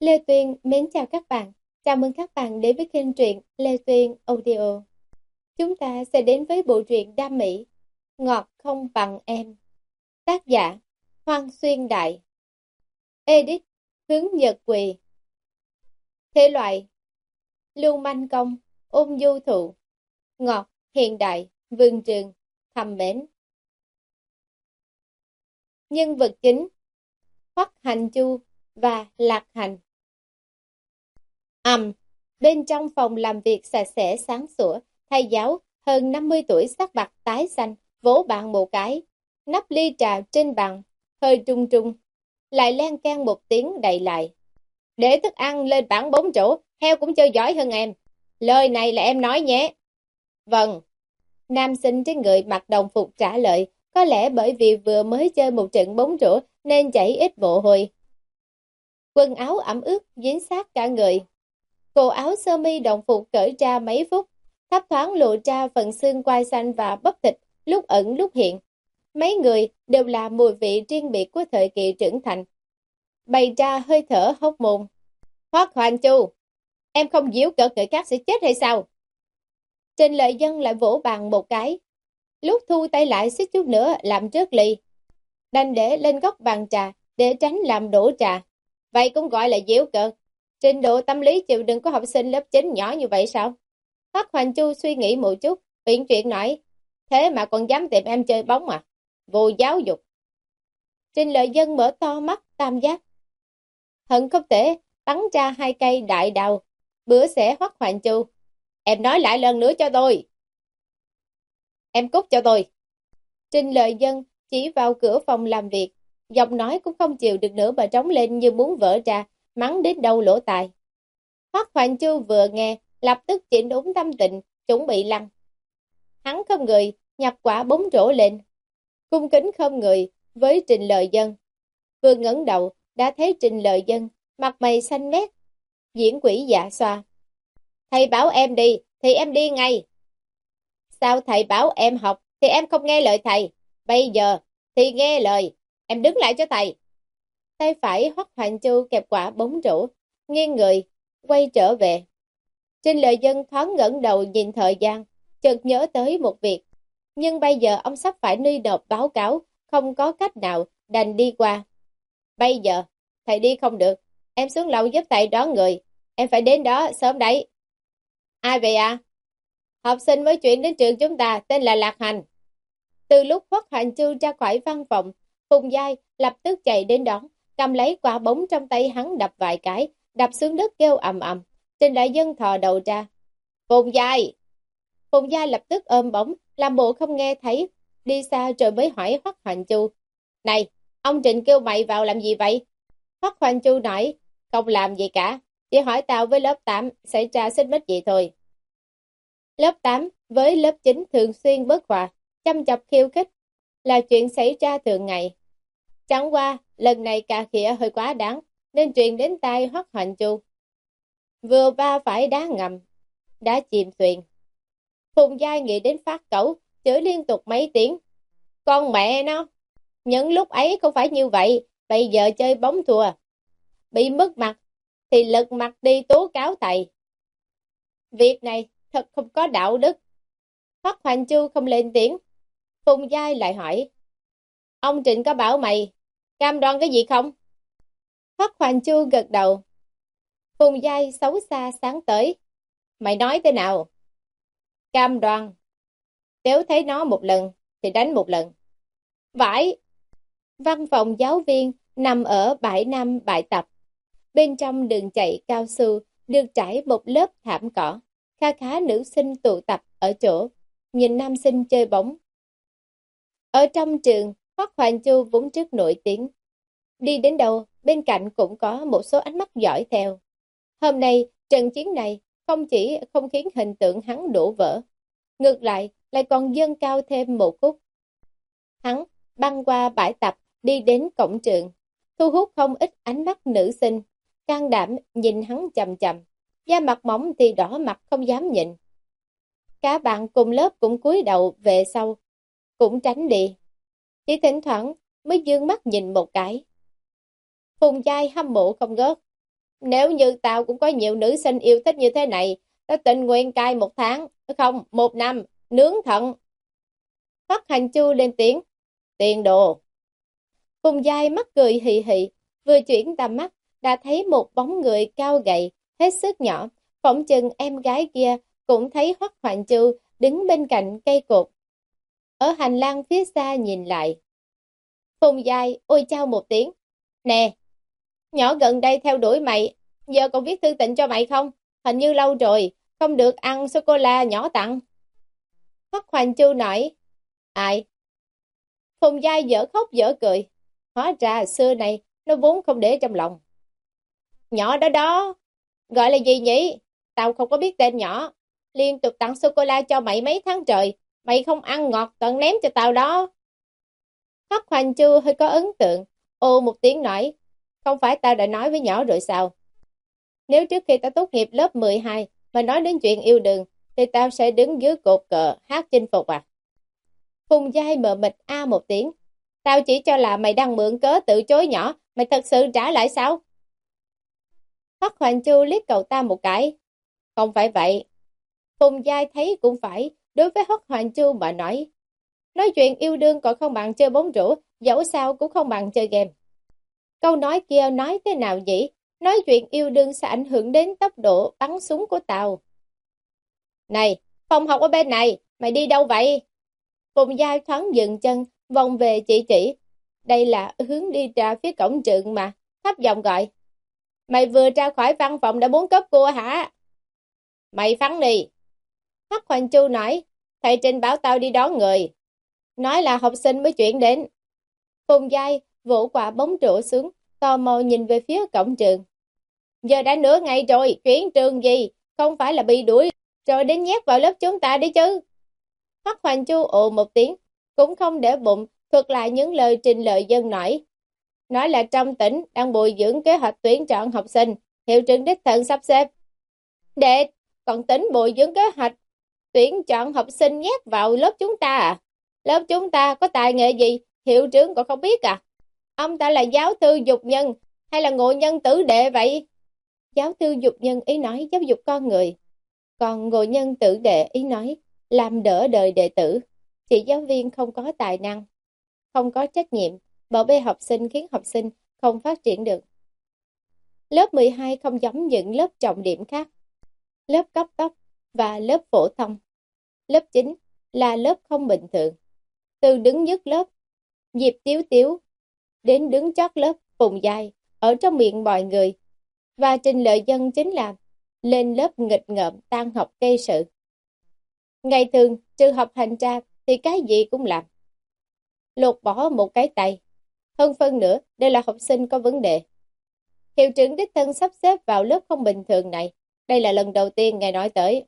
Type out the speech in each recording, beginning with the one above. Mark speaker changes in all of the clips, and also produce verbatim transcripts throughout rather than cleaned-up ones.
Speaker 1: Lê Tuyên mến chào các bạn. Chào mừng các bạn đến với kênh truyện Lê Tuyên Audio. Chúng ta sẽ đến với bộ truyện đam mỹ Ngọt không bằng em. Tác giả Hoang Xuyên Đại. Edit Hướng Nhật Quỳ. Thể loại lưu manh công, ôn du thụ, ngọt, hiện đại, vườn trường, thầm mến. Nhân vật chính Hoắc Hành Chu và Lạc Hành. Ầm, bên trong phòng làm việc sạch sẽ sáng sủa, thầy giáo hơn năm mươi tuổi sắc mặt tái xanh, vỗ bàn một cái. Nắp ly trà trên bàn hơi trung trung, lại len keng một tiếng đậy lại. Để thức ăn lên bảng bốn chỗ, heo cũng chơi giỏi hơn em. Lời này là em nói nhé. Vâng. Nam sinh trên người mặc đồng phục trả lời, có lẽ bởi vì vừa mới chơi một trận bóng rổ nên chảy ít mồ hôi. Quần áo ẩm ướt dính sát cả người. Cổ áo sơ mi đồng phục cởi ra mấy phút, thấp thoáng lộ ra phần xương quai xanh và bắp thịt, lúc ẩn lúc hiện. Mấy người đều là mùi vị riêng biệt của thời kỳ trưởng thành. Bày ra hơi thở hốc mồm. Hoắc Hoành Chu, em không giễu cợt người khác sẽ chết hay sao? Trình Lợi Dân lại vỗ bàn một cái. Lúc thu tay lại xích chút nữa làm rớt ly. Đành để lên góc bàn trà để tránh làm đổ trà. Vậy cũng gọi là giễu cợt. Trình độ tâm lý chịu đựng của học sinh lớp chín nhỏ như vậy sao? Hoắc Hoành Chu suy nghĩ một chút, uyển chuyển nói, thế mà còn dám tìm em chơi bóng à? Vô giáo dục. Trình Lợi Dân mở to mắt tam giác. Hận không thể bắn ra hai cây đại đào, bữa sẽ Hoắc Hoành Chu. Em nói lại lần nữa cho tôi. Em cút cho tôi. Trình Lợi Dân chỉ vào cửa phòng làm việc, giọng nói cũng không chịu được nữa mà trống lên như muốn vỡ ra, mắng đến đâu lỗ tai. Hoắc Hoành Chu vừa nghe, lập tức chỉnh đúng tâm tình, chuẩn bị lăn. Hắn không người, nhặt quả bóng rổ lên, cung kính không người với Trình Lợi Dân. Vừa ngẩng đầu, đã thấy Trình Lợi Dân, mặt mày xanh mét, diễn quỷ dạ xoa. Thầy bảo em đi, thì em đi ngay. Sao thầy bảo em học, thì em không nghe lời thầy. Bây giờ, thì nghe lời, em đứng lại cho thầy. Tay phải Hoắc Hoành Chu kẹp quả bóng rổ, nghiêng người, quay trở về. Trình Lợi Dân thoáng ngẩng đầu nhìn thời gian, chợt nhớ tới một việc. Nhưng bây giờ ông sắp phải đi nộp báo cáo, không có cách nào, đành đi qua. Bây giờ, thầy đi không được, em xuống lầu giúp thầy đón người, em phải đến đó sớm đấy. Ai vậy à? Học sinh mới chuyển đến trường chúng ta, tên là Lạc Hành. Từ lúc Hoắc Hoành Chu ra khỏi văn phòng, Phùng Giai lập tức chạy đến đón, cầm lấy quả bóng trong tay hắn đập vài cái, đập xuống đất kêu ầm ầm. Trình Lợi Dân thò đầu ra. Phùng Giai! Phùng Giai lập tức ôm bóng, làm bộ không nghe thấy, đi xa rồi mới hỏi Hoắc Hoành Chu. Này, ông Trình kêu mày vào làm gì vậy? Hoắc Hoành Chu nói, không làm gì cả, chỉ hỏi tao với lớp tám xảy ra xích mích gì thôi. Lớp tám với lớp chín thường xuyên bất hòa, chăm chọc khiêu khích, là chuyện xảy ra thường ngày. Chẳng qua, lần này cà khịa hơi quá đáng, nên truyền đến tai Hoắc Hoành Chu. Vừa va phải đá ngầm, đã chìm thuyền. Phùng Giai nghĩ đến phát cẩu, chửi liên tục mấy tiếng. Con mẹ nó, những lúc ấy không phải như vậy, bây giờ chơi bóng thua. Bị mất mặt, thì lật mặt đi tố cáo thầy. Việc này thật không có đạo đức. Hoắc Hoành Chu không lên tiếng. Phùng Giai lại hỏi, ông Trịnh có bảo mày cam đoan cái gì không? Hoắc Hoành Chu gật đầu. Phùng Giai xấu xa sáng tới. Mày nói thế nào? Cam đoan. Nếu thấy nó một lần, thì đánh một lần. Vãi! Văn phòng giáo viên nằm ở bãi năm bãi tập. Bên trong đường chạy cao su được trải một lớp thảm cỏ. Kha khá nữ sinh tụ tập ở chỗ, nhìn nam sinh chơi bóng. Ở trong trường, Hoắc Hoành Chu vốn rất nổi tiếng. Đi đến đâu, bên cạnh cũng có một số ánh mắt dõi theo. Hôm nay, trận chiến này không chỉ không khiến hình tượng hắn đổ vỡ, ngược lại lại còn dâng cao thêm một khúc. Hắn băng qua bãi tập, đi đến cổng trường, thu hút không ít ánh mắt nữ sinh, can đảm nhìn hắn chằm chằm, da mặt mỏng thì đỏ mặt không dám nhìn. Cả bạn cùng lớp cũng cúi đầu về sau, cũng tránh đi, chỉ thỉnh thoảng mới dương mắt nhìn một cái. Phùng Giai hâm mộ không ngớt. Nếu như tao cũng có nhiều nữ sinh yêu thích như thế này, tao tình nguyện cai một tháng, không, một năm, nướng thận. Hoắc Hành Chu lên tiếng, tiền đồ. Phùng Giai mắt cười hì hì, vừa chuyển tầm mắt, đã thấy một bóng người cao gầy, hết sức nhỏ, phỏng chừng em gái kia cũng thấy Hoắc Hoành Chu đứng bên cạnh cây cột. Ở hành lang phía xa nhìn lại. Phùng Giai ôi chao một tiếng, nè, nhỏ gần đây theo đuổi mày, giờ còn viết thư tình cho mày không? Hình như lâu rồi, không được ăn sô-cô-la nhỏ tặng. Hoắc Hoành Chu nói, ai? Phùng Giai dở khóc dở cười, hóa ra xưa này nó vốn không để trong lòng. Nhỏ đó đó, gọi là gì nhỉ? Tao không có biết tên nhỏ, liên tục tặng sô-cô-la cho mày mấy tháng trời, mày không ăn ngọt toàn ném cho tao đó. Hoắc Hoành Chu hơi có ấn tượng, ô một tiếng nói, không phải tao đã nói với nhỏ rồi sao? Nếu trước khi tao tốt nghiệp lớp mười hai mà nói đến chuyện yêu đương, thì tao sẽ đứng dưới cột cờ hát chinh phục à? Phùng Giai mờ mịt a một tiếng, tao chỉ cho là mày đang mượn cớ từ chối nhỏ, mày thật sự trả lại sao? Hoắc Hoành Chu liếc cậu ta một cái, không phải vậy. Phùng Giai thấy cũng phải, đối với Hoắc Hoành Chu mà nói, nói chuyện yêu đương còn không bằng chơi bóng rổ, dẫu sao cũng không bằng chơi game. Câu nói kia nói thế nào nhỉ? Nói chuyện yêu đương sẽ ảnh hưởng đến tốc độ bắn súng của tao. Này, phòng học ở bên này, mày đi đâu vậy? Phùng Giai thoáng dừng chân, vòng về chỉ chỉ. Đây là hướng đi ra phía cổng trường mà, thấp giọng gọi. Mày vừa ra khỏi văn phòng đã muốn cướp cua hả? Mày phắn đi. Hoắc Hoành Chu nói, thầy Trình bảo tao đi đón người. Nói là học sinh mới chuyển đến. Phùng Giai vỗ quả bóng rổ xuống, tò mò nhìn về phía cổng trường. Giờ đã nửa ngày rồi, chuyển trường gì? Không phải là bị đuổi rồi đến nhét vào lớp chúng ta đi chứ? Hoắc Hoành Chu ồ một tiếng, cũng không để bụng, thuật lại những lời Trình Lợi Dân nói. Nói là trong tỉnh đang bồi dưỡng kế hoạch tuyển chọn học sinh, hiệu trưởng đích thân sắp xếp. Đệ, còn tỉnh bồi dưỡng kế hoạch tuyển chọn học sinh nhét vào lớp chúng ta à? Lớp chúng ta có tài nghệ gì, hiệu trưởng còn không biết à? Ông ta là giáo thư dục nhân hay là ngộ nhân tử đệ vậy? Giáo thư dục nhân ý nói giáo dục con người, còn ngộ nhân tử đệ ý nói làm đỡ đời đệ tử. Chỉ giáo viên không có tài năng, không có trách nhiệm, bảo vệ học sinh khiến học sinh không phát triển được. Lớp mười hai không giống những lớp trọng điểm khác. Lớp cấp tốc và lớp phổ thông. Lớp chín là lớp không bình thường. Từ đứng nhất lớp, Diệp Tiếu Tiếu, đến đứng chót lớp Phùng Giai, ở trong miệng mọi người. Và Trình Lợi Dân chính là lên lớp nghịch ngợm tan học gây sự. Ngày thường, trừ học hành ra thì cái gì cũng làm. Lột bỏ một cái tay. Hơn phân nữa, đây là học sinh có vấn đề. Hiệu trưởng đích thân sắp xếp vào lớp không bình thường này. Đây là lần đầu tiên ngài nói tới.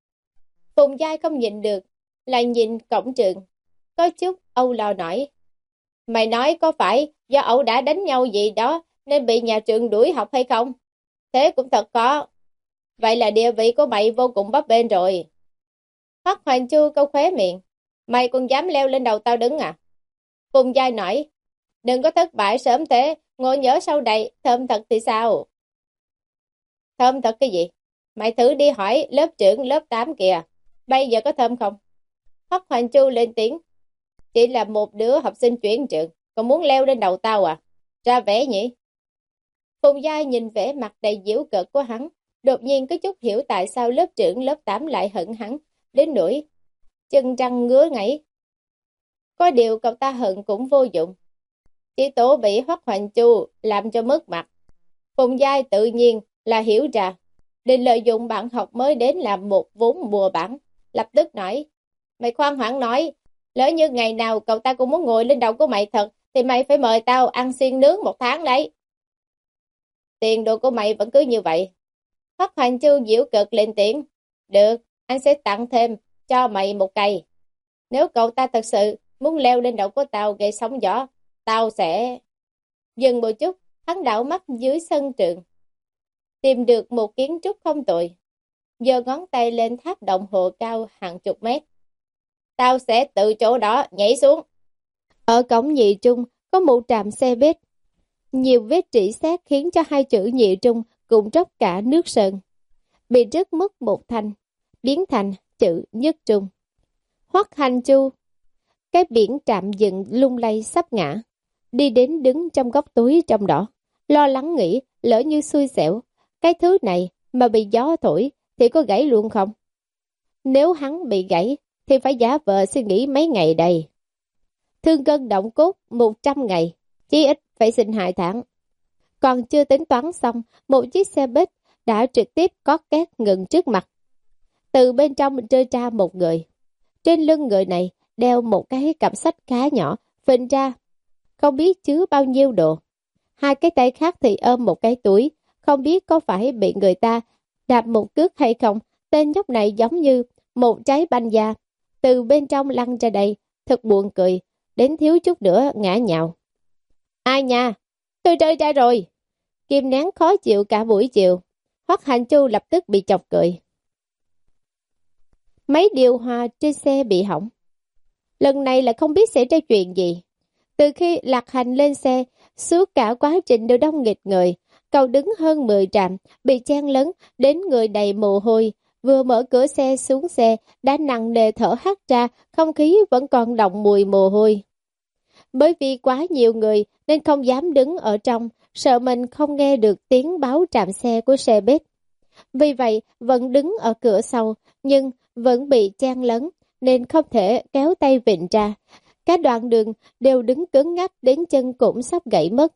Speaker 1: Phùng Giai không nhìn được, lại nhìn cổng trường. Có chút âu lo nói. Mày nói có phải do ẩu đã đánh nhau gì đó nên bị nhà trường đuổi học hay không? Thế cũng thật có. Vậy là địa vị của mày vô cùng bấp bênh rồi. Hoắc Hoành Chu câu khóe miệng. Mày còn dám leo lên đầu tao đứng à? Phùng Giai nói. Đừng có thất bại sớm thế, ngồi nhớ sau này, thơm thật thì sao? Thơm thật cái gì? Mày thử đi hỏi lớp trưởng lớp tám kìa. Bây giờ có thơm không? Hoắc Hoành Chu lên tiếng. Chỉ là một đứa học sinh chuyển trường, còn muốn leo lên đầu tao à? Ra vẻ nhỉ? Phùng Giai nhìn vẻ mặt đầy giễu cợt của hắn, đột nhiên có chút hiểu tại sao lớp trưởng lớp tám lại hận hắn, đến nỗi chân răng ngứa ngáy. Có điều cậu ta hận cũng vô dụng. Chỉ tổ bị Hoắc Hoành Chu làm cho mất mặt. Phùng Giai tự nhiên là hiểu ra, định lợi dụng bạn học mới đến làm một vốn bùa bảng, lập tức nói, mày khoan hoảng nói, lỡ như ngày nào cậu ta cũng muốn ngồi lên đầu của mày thật, thì mày phải mời tao ăn xiên nướng một tháng đấy. Tiền đồ của mày vẫn cứ như vậy. Hoắc Hoành Chu giễu cợt lên tiếng, được, anh sẽ tặng thêm cho mày một cây. Nếu cậu ta thật sự muốn leo lên đầu của tao gây sóng gió, tao sẽ... Dừng một chút, hắn đảo mắt dưới sân trường. Tìm được một kiến trúc không tồi. Giơ ngón tay lên tháp đồng hồ cao hàng chục mét. Tao sẽ từ chỗ đó nhảy xuống. Ở cổng Nhị Trung có một trạm xe buýt. Nhiều vết rỉ sét khiến cho hai chữ Nhị Trung cùng tróc cả nước sơn, bị rớt mất một thanh, biến thành chữ Nhất Trung. Hoắc Hành Chu, cái biển trạm dừng lung lay sắp ngã, đi đến đứng trong góc tối trong đó, lo lắng nghĩ lỡ như xui xẻo, cái thứ này mà bị gió thổi thì có gãy luôn không? Nếu hắn bị gãy thì phải giả vờ suy nghĩ mấy ngày đây. Thương cân động cốt một trăm ngày, chí ít phải xin hai tháng. Còn chưa tính toán xong, một chiếc xe buýt đã trực tiếp có két ngừng trước mặt. Từ bên trong rơi ra một người. Trên lưng người này đeo một cái cặp sách khá nhỏ, phình ra, không biết chứa bao nhiêu đồ. Hai cái tay khác thì ôm một cái túi, không biết có phải bị người ta đạp một cước hay không. Tên nhóc này giống như một trái banh da, từ bên trong lăn ra đây, thật buồn cười, đến thiếu chút nữa ngã nhào. Ai nha, tôi rơi ra rồi. Kim nén khó chịu cả buổi chiều, Hoắc Hành Chu lập tức bị chọc cười. Mấy điều hòa trên xe bị hỏng. Lần này là không biết xảy ra chuyện gì. Từ khi Lạc Hành lên xe, suốt cả quá trình đều đông nghịt người. Cậu đứng hơn mười trạm, bị chen lấn, đến người đầy mồ hôi. Vừa mở cửa xe xuống xe, đã nặng nề thở hắt ra, không khí vẫn còn đọng mùi mồ hôi. Bởi vì quá nhiều người nên không dám đứng ở trong, sợ mình không nghe được tiếng báo trạm xe của xe buýt. Vì vậy, vẫn đứng ở cửa sau, nhưng vẫn bị chen lấn, nên không thể kéo tay vịn ra. Các đoạn đường đều đứng cứng ngắc đến chân cũng sắp gãy mất.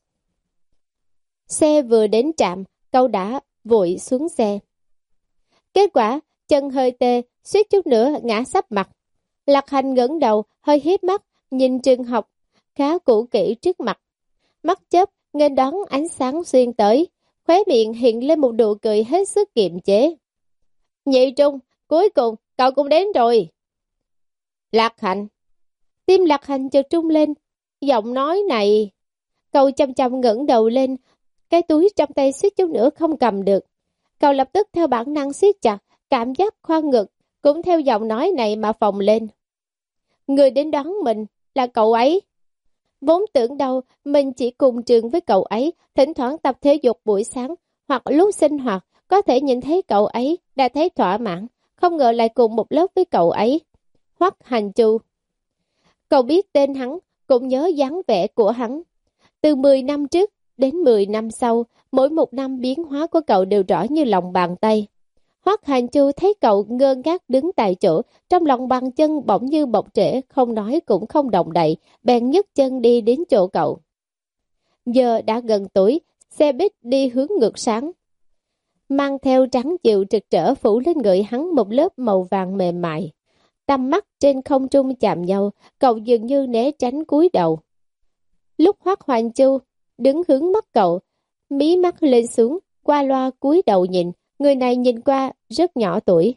Speaker 1: Xe vừa đến trạm, cậu đã vội xuống xe. Kết quả, chân hơi tê, suýt chút nữa ngã sắp mặt. Lạc Hành ngẩng đầu, hơi híp mắt, nhìn trường học khá cũ kỹ trước mặt. Mắt chớp, nghênh đón ánh sáng xuyên tới, khóe miệng hiện lên một nụ cười hết sức kiềm chế. Nhị Trung, cuối cùng, cậu cũng đến rồi. Lạc Hành. Tim Lạc Hành chợt trung lên, giọng nói này. Cậu chăm chăm ngẩng đầu lên, cái túi trong tay suýt chút nữa không cầm được. Cậu lập tức theo bản năng siết chặt, cảm giác khoan ngực, cũng theo giọng nói này mà phồng lên. Người đến đón mình là cậu ấy. Vốn tưởng đâu mình chỉ cùng trường với cậu ấy, thỉnh thoảng tập thể dục buổi sáng, hoặc lúc sinh hoạt, có thể nhìn thấy cậu ấy, đã thấy thỏa mãn, không ngờ lại cùng một lớp với cậu ấy. Hoắc Hành Chu. Cậu biết tên hắn, cũng nhớ dáng vẻ của hắn. Từ mười năm trước đến mười năm sau, mỗi một năm biến hóa của cậu đều rõ như lòng bàn tay. Hoắc Hành Chu thấy cậu ngơ ngác đứng tại chỗ, trong lòng bàn chân bỗng như bọc trễ, không nói cũng không động đậy, bèn nhấc chân đi đến chỗ cậu. Giờ đã gần tối, xe buýt đi hướng ngược sáng. Mang theo trắng chiều trực trở phủ lên người hắn một lớp màu vàng mềm mại. Tầm mắt trên không trung chạm nhau, cậu dường như né tránh cúi đầu. Lúc Hoắc Hành Chu đứng hướng mắt cậu, mí mắt lên xuống, qua loa cúi đầu nhìn, người này nhìn qua rất nhỏ tuổi.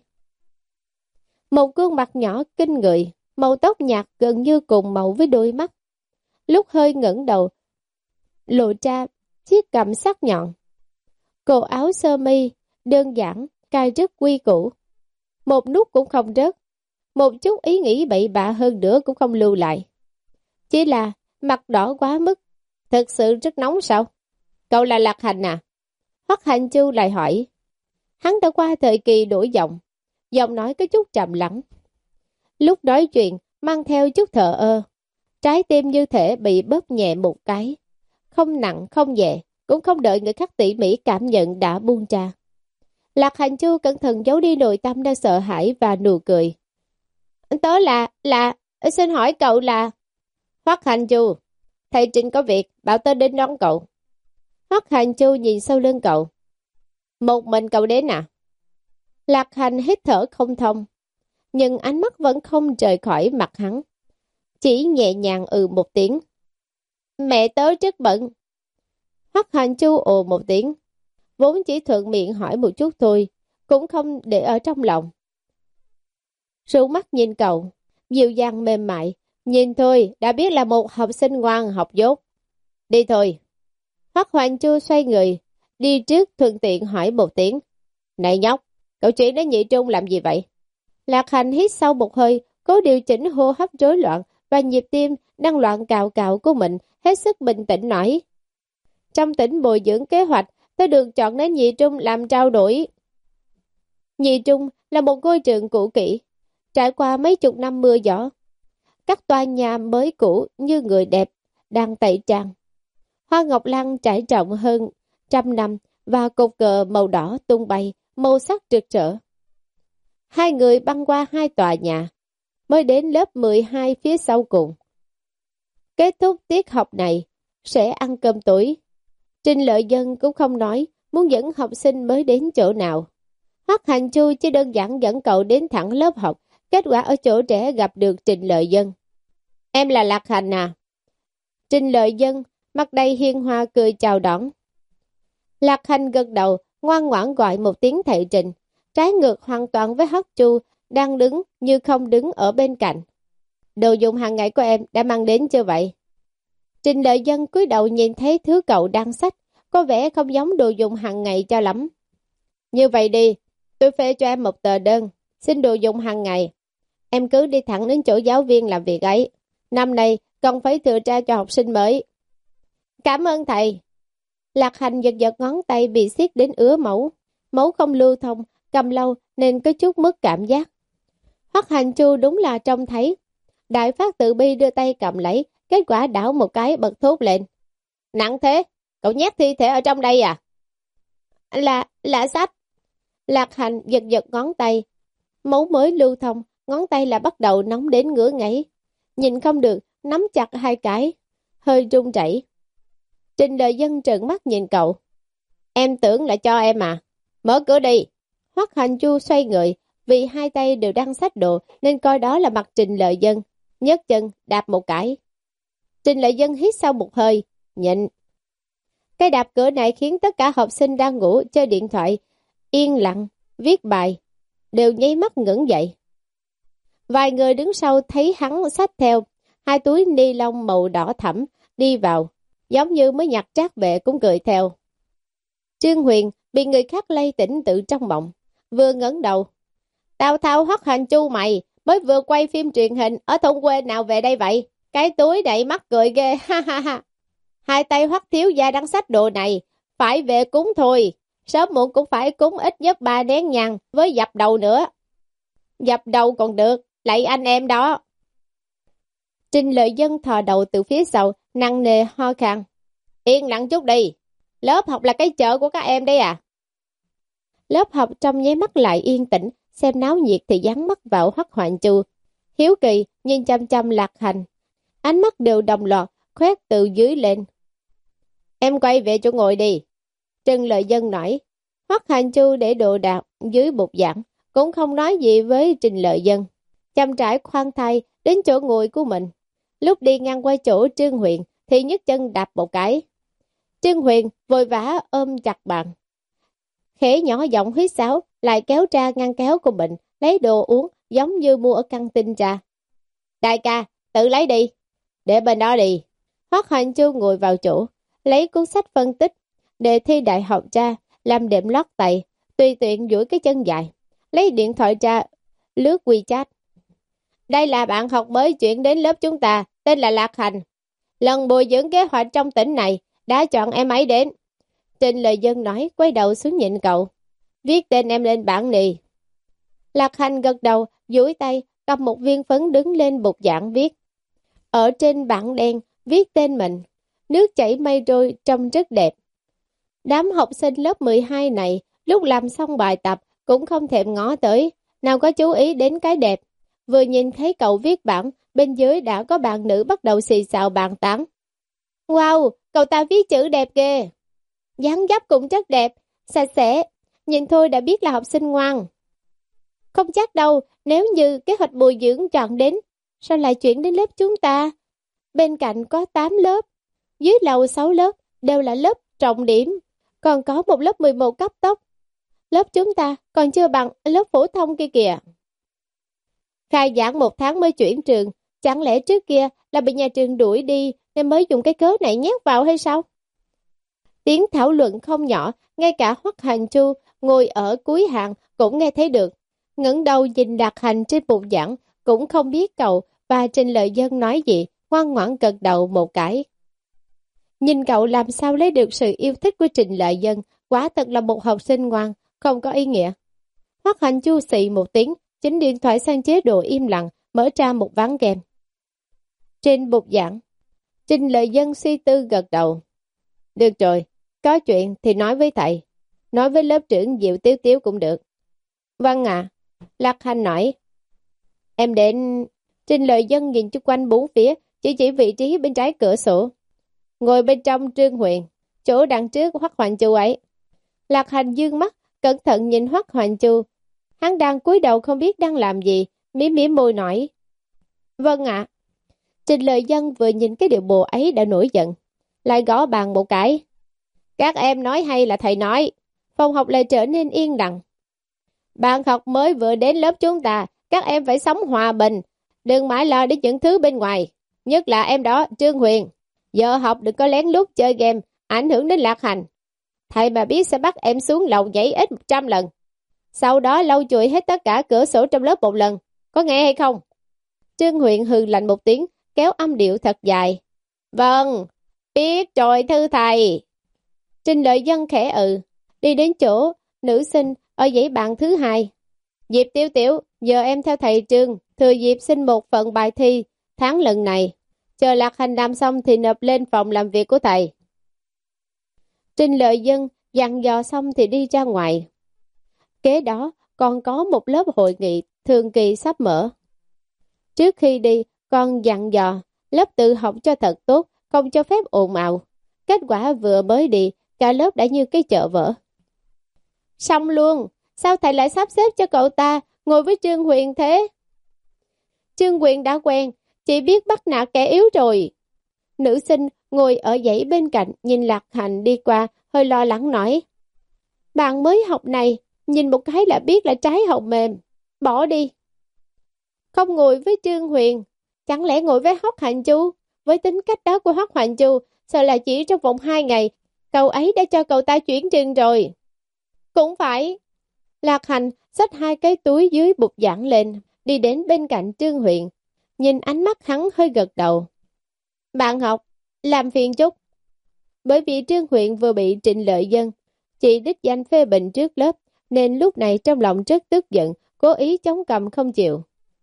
Speaker 1: Một gương mặt nhỏ kinh người, màu tóc nhạt gần như cùng màu với đôi mắt. Lúc hơi ngẩng đầu, lộ ra chiếc cằm sắc nhọn. Cổ áo sơ mi đơn giản, cài rất quy củ. Một nút cũng không rớt, một chút ý nghĩ bậy bạ hơn nữa cũng không lưu lại. Chỉ là mặt đỏ quá mức, thật sự rất nóng sao? Cậu là Lạc Hành à? Hoắc Hành Chu lại hỏi. Hắn đã qua thời kỳ đổi giọng, giọng nói có chút trầm lắng. Lúc nói chuyện, mang theo chút thờ ơ, trái tim như thể bị bóp nhẹ một cái. Không nặng, không nhẹ, cũng không đợi người khác tỉ mỉ cảm nhận đã buông ra. Lạc Hành Chu cẩn thận giấu đi nội tâm đang sợ hãi và nụ cười. Tớ là, là, xin hỏi cậu là... Hoắc Hành Chu, thầy Trịnh có việc, bảo tớ đến đón cậu. Hoắc Hành Chu nhìn sau lưng cậu. Một mình cậu đến à? Lạc Hành hít thở không thông, nhưng ánh mắt vẫn không rời khỏi mặt hắn. Chỉ nhẹ nhàng ừ một tiếng. Mẹ tớ rất bận. Hoắc Hành Chu ồ một tiếng, vốn chỉ thuận miệng hỏi một chút thôi, cũng không để ở trong lòng. Rủ mắt nhìn cậu, dịu dàng mềm mại, nhìn thôi đã biết là một học sinh ngoan học dốt. Đi thôi. Hoắc Hành Chu xoay người, đi trước thuận tiện hỏi một tiếng. Này nhóc, cậu chuyển đến Nhị Trung làm gì vậy? Lạc Hành hít sâu một hơi, cố điều chỉnh hô hấp rối loạn và nhịp tim đang loạn cào cào của mình, hết sức bình tĩnh nói. Trong tỉnh bồi dưỡng kế hoạch tôi được chọn đến nhị trung làm trao đổi. Nhị trung là một ngôi trường cũ kỹ, trải qua mấy chục năm mưa gió. Các tòa nhà mới cũ như người đẹp, đang tẩy trang. Hoa ngọc lan trải rộng hơn trăm năm và cột cờ màu đỏ tung bay, màu sắc rực rỡ. Hai người băng qua hai tòa nhà, mới đến lớp mười hai phía sau cùng. Kết thúc tiết học này, sẽ ăn cơm tối. Trình Lợi Dân cũng không nói muốn dẫn học sinh mới đến chỗ nào. Hoắc Hành Chu chỉ đơn giản dẫn cậu đến thẳng lớp học, kết quả ở chỗ trẻ gặp được Trình Lợi Dân. Em là Lạc Hành à? Trình Lợi Dân mặt đầy hiền hòa cười chào đón. Lạc Hành gật đầu, ngoan ngoãn gọi một tiếng thầy Trình, trái ngược hoàn toàn với Hoắc Chu đang đứng như không đứng ở bên cạnh. Đồ dùng hàng ngày của em đã mang đến chưa vậy? Trình Lợi Dân cúi đầu nhìn thấy thứ cậu đang xách, có vẻ không giống đồ dùng hàng ngày cho lắm. Như vậy đi, tôi phê cho em một tờ đơn, xin đồ dùng hàng ngày. Em cứ đi thẳng đến chỗ giáo viên làm việc ấy. Năm nay còn phải thừa ra cho học sinh mới. Cảm ơn thầy. Lạc Hành giật giật ngón tay bị siết đến ứa máu. Máu không lưu thông, cầm lâu nên có chút mất cảm giác. Hoắc Hành Chu đúng là trông thấy. Đại Phát Tự Bi đưa tay cầm lấy, kết quả đảo một cái bật thốt lên. Nặng thế, cậu nhét thi thể ở trong đây à? Là, là sách. Lạc Hành giật giật ngón tay. Máu mới lưu thông, ngón tay là bắt đầu nóng đến ngứa ngáy. Nhìn không được, nắm chặt hai cái, hơi run rẩy. Trình Lợi Dân trợn mắt nhìn cậu. Em tưởng là cho em à? Mở cửa đi. Hoắc Hành Chu xoay người, vì hai tay đều đang xách đồ nên coi đó là mặt Trình Lợi Dân. Nhấc chân, đạp một cái. Trình Lợi Dân hít sâu một hơi, nhịn. Cái đạp cửa này khiến tất cả học sinh đang ngủ chơi điện thoại, yên lặng, viết bài, đều nháy mắt ngẩng dậy. Vài người đứng sau thấy hắn xách theo hai túi ni lông màu đỏ thẫm đi vào, giống như mới nhặt trác về cũng cười theo. Trương Huyền bị người khác lay tỉnh tự trong mộng, vừa ngẩng đầu. Tào Thao Hoắc Hành Chu mày, mới vừa quay phim truyền hình ở thôn quê nào về đây vậy? Cái túi đầy mắt cười ghê, ha ha ha. Hai tay Hoắc thiếu gia đang xách đồ này, phải về cúng thôi. Sớm muộn cũng phải cúng ít nhất ba nén nhang với dập đầu nữa. Dập đầu còn được, lạy anh em đó. Trình Lợi Dân thò đầu từ phía sau, nặng nề ho khan. Yên lặng chút đi, lớp học là cái chợ của các em đấy à? Lớp học trong nháy mắt lại yên tĩnh, xem náo nhiệt thì dán mắt vào Hoắc Hoạn Chu. Hiếu kỳ nhìn chăm chăm Lạc Hành, ánh mắt đều đồng loạt, khoét từ dưới lên. Em quay về chỗ ngồi đi. Trần Lợi Dân nói. Hoắc Hành Chu để đồ đạc dưới bục giảng, cũng không nói gì với Trình Lợi Dân. Chăm trải khoan thai đến chỗ ngồi của mình. Lúc đi ngang qua chỗ Trương Huyền thì nhấc chân đạp một cái. Trương Huyền vội vã ôm chặt bạn. Khẽ nhỏ giọng huýt sáo, lại kéo ra ngăn kéo của mình, lấy đồ uống giống như mua ở căng tin ra. Đại ca, tự lấy đi. Để bên đó đi. Hoắc Hành Chu ngồi vào chỗ, lấy cuốn sách phân tích, đề thi đại học ra, làm đệm lót tay, tùy tiện duỗi cái chân dài, lấy điện thoại ra, lướt WeChat. Đây là bạn học mới chuyển đến lớp chúng ta, tên là Lạc Hành. Lần bồi dưỡng kế hoạch trong tỉnh này, đã chọn em ấy đến. Trình Lợi Dân nói, quay đầu xuống nhìn cậu. Viết tên em lên bảng nì. Lạc Hành gật đầu, duỗi tay, cầm một viên phấn đứng lên bục giảng viết. Ở trên bảng đen, viết tên mình. Nước chảy mây trôi trông rất đẹp. Đám học sinh lớp mười hai này, lúc làm xong bài tập, cũng không thèm ngó tới, nào có chú ý đến cái đẹp. Vừa nhìn thấy cậu viết bảng, bên dưới đã có bạn nữ bắt đầu xì xào bàn tán. Wow, cậu ta viết chữ đẹp ghê. Dáng dấp cũng rất đẹp, sạch sẽ, nhìn thôi đã biết là học sinh ngoan. Không chắc đâu, nếu như kế hoạch bồi dưỡng chọn đến, sao lại chuyển đến lớp chúng ta? Bên cạnh có tám lớp, dưới lầu sáu lớp, đều là lớp trọng điểm, còn có một lớp mười một cấp tốc. Lớp chúng ta còn chưa bằng lớp phổ thông kia kìa. Khai giảng một tháng mới chuyển trường, chẳng lẽ trước kia là bị nhà trường đuổi đi nên mới dùng cái cớ này nhét vào hay sao? Tiếng thảo luận không nhỏ, ngay cả Hoắc Hành Chu ngồi ở cuối hàng cũng nghe thấy được. Ngẩng đầu nhìn Lạc Hành trên bục giảng, cũng không biết cậu và Trình Lợi Dân nói gì, ngoan ngoãn gật đầu một cái. Nhìn cậu làm sao lấy được sự yêu thích của Trình Lợi Dân, Quả thật là một học sinh ngoan, không có ý nghĩa. Hoắc Hành Chu xì một tiếng, chính điện thoại sang chế độ im lặng, mở ra một ván game. Trên bục giảng, Trình Lợi Dân suy tư gật đầu. Được rồi, có chuyện thì nói với thầy. Nói với lớp trưởng Diệu Tiếu Tiếu cũng được. Vâng ạ. Lạc Hành nói. Em đến... Trình Lợi Dân nhìn chung quanh bốn phía, chỉ chỉ vị trí bên trái cửa sổ. Ngồi bên trong Trương Huyền, chỗ đằng trước Hoắc Hoành Chu ấy. Lạc Hành dương mắt, cẩn thận nhìn Hoắc Hoành Chu. Hắn đang cúi đầu không biết đang làm gì, mím mím môi nói. Vâng ạ. Trình Lợi Dân vừa nhìn cái điệu bộ ấy đã nổi giận, lại gõ bàn một cái. Các em nói hay là thầy nói? Phòng học lại trở nên yên lặng. Bạn học mới vừa đến lớp chúng ta, các em phải sống hòa bình, đừng mãi lo đến những thứ bên ngoài. Nhất là em đó, Trương Huyền. Giờ học đừng có lén lút chơi game, ảnh hưởng đến Lạc Hành. Thầy mà biết sẽ bắt em xuống lầu nhảy ít một trăm lần. Sau đó lau chùi hết tất cả cửa sổ trong lớp một lần. Có nghe hay không? Trương Huyền hừ lạnh một tiếng, kéo âm điệu thật dài. Vâng, biết rồi thưa thầy. Trình Lợi Dân khẽ ừ, đi đến chỗ nữ sinh ở dãy bàn thứ hai. Diệp Tiểu Tiểu, giờ em theo thầy Trương, thừa dịp xin một phần bài thi tháng lần này. Chờ Lạc Hành làm xong thì nộp lên phòng làm việc của thầy. Trình Lợi Dân dặn dò xong thì đi ra ngoài. Kế đó còn có một lớp hội nghị thường kỳ sắp mở. Trước khi đi, con dặn dò lớp tự học cho thật tốt, không cho phép ồn ào. Kết quả vừa mới đi, cả lớp đã như cái chợ vỡ. Xong luôn, sao thầy lại sắp xếp cho cậu ta ngồi với Trương Huyền thế? Trương Huyền đã quen, chỉ biết bắt nạt kẻ yếu rồi. Nữ sinh ngồi ở dãy bên cạnh nhìn Lạc Hành đi qua, hơi lo lắng nói. Bạn mới học này, nhìn một cái là biết là trái hồng mềm. Bỏ đi. Không ngồi với Trương Huyền, chẳng lẽ ngồi với Hoắc Hành Chu? Với tính cách đó của Hoắc Hành Chu, sợ là chỉ trong vòng hai ngày, cậu ấy đã cho cậu ta chuyển trường rồi. Cũng phải. Lạc Hành xách hai cái túi dưới bục giảng lên, đi đến bên cạnh Trương Huyền. Nhìn ánh mắt hắn hơi gật đầu. Bạn học, làm phiền chút. Bởi vì Trương Huyền vừa bị Trình Lợi Dân chị đích danh phê bình trước lớp, nên lúc này trong lòng rất tức giận, cố ý chống cằm không chịu.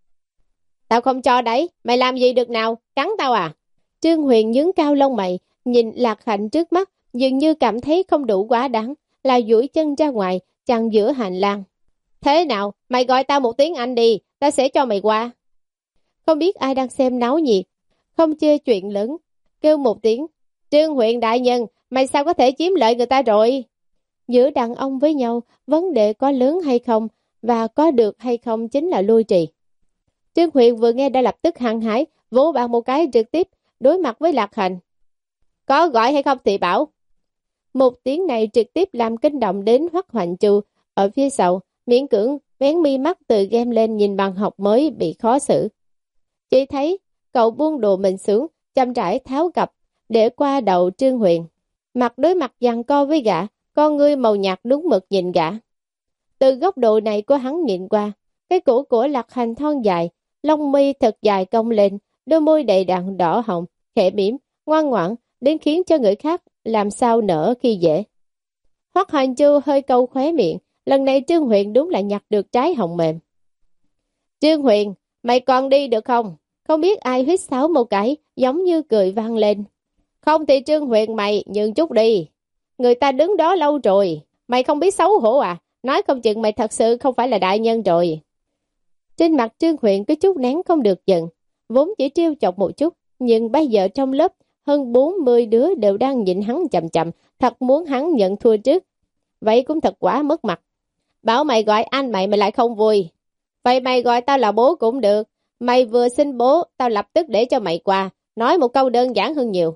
Speaker 1: Tao không cho đấy, mày làm gì được nào, cắn tao à? Trương Huyền nhướng cao lông mày, nhìn Lạc Hạnh trước mắt, dường như cảm thấy không đủ quá đáng, là duỗi chân ra ngoài, chặn giữa hành lang. Thế nào, mày gọi tao một tiếng Anh đi, ta sẽ cho mày qua. Không biết ai đang xem náo nhiệt, không chê chuyện lớn, kêu một tiếng. Trương Huyền đại nhân, mày sao có thể chiếm lợi người ta rồi? Giữa đàn ông với nhau, vấn đề có lớn hay không và có được hay không chính là lui trì. Trương Huyền vừa nghe đã lập tức hăng hái, vỗ bàn một cái trực tiếp, đối mặt với Lạc Hành. Có gọi hay không thì bảo. Một tiếng này trực tiếp làm kinh động đến Hoắc Hoành Chu ở phía sau, miễn cưỡng vén mi mắt từ game lên nhìn bằng học mới bị khó xử. Chỉ thấy cậu buông đồ mình xuống, chăm rãi tháo cặp, để qua đầu Trương Huyền. Mặt đối mặt giằng co với gã, con ngươi màu nhạt đúng mực nhìn gã. Từ góc độ này của hắn nhìn qua, cái cổ của Lạc Hành thon dài, lông mi thật dài cong lên, đôi môi đầy đặn đỏ hồng, khẽ mỉm, ngoan ngoãn, đến khiến cho người khác làm sao nở khi dễ. Hoắc Hành Chu hơi câu khóe miệng, lần này Trương Huyền đúng là nhặt được trái hồng mềm. Trương Huyền, mày còn đi được không? Không biết ai huýt sáo một cái, giống như cười vang lên. Không thì Trương Huyền mày nhường chút đi. Người ta đứng đó lâu rồi, mày không biết xấu hổ à? Nói không chừng mày thật sự không phải là đại nhân rồi. Trên mặt Trương Huyền có chút nén không được giận, vốn chỉ trêu chọc một chút, nhưng bây giờ trong lớp hơn bốn mươi đứa đều đang nhìn hắn chậm chậm, thật muốn hắn nhận thua trước. Vậy cũng thật quá mất mặt. Bảo mày gọi anh mày mày lại không vui. Vậy mày gọi tao là bố cũng được. Mày vừa xin bố, tao lập tức để cho mày qua, nói một câu đơn giản hơn nhiều.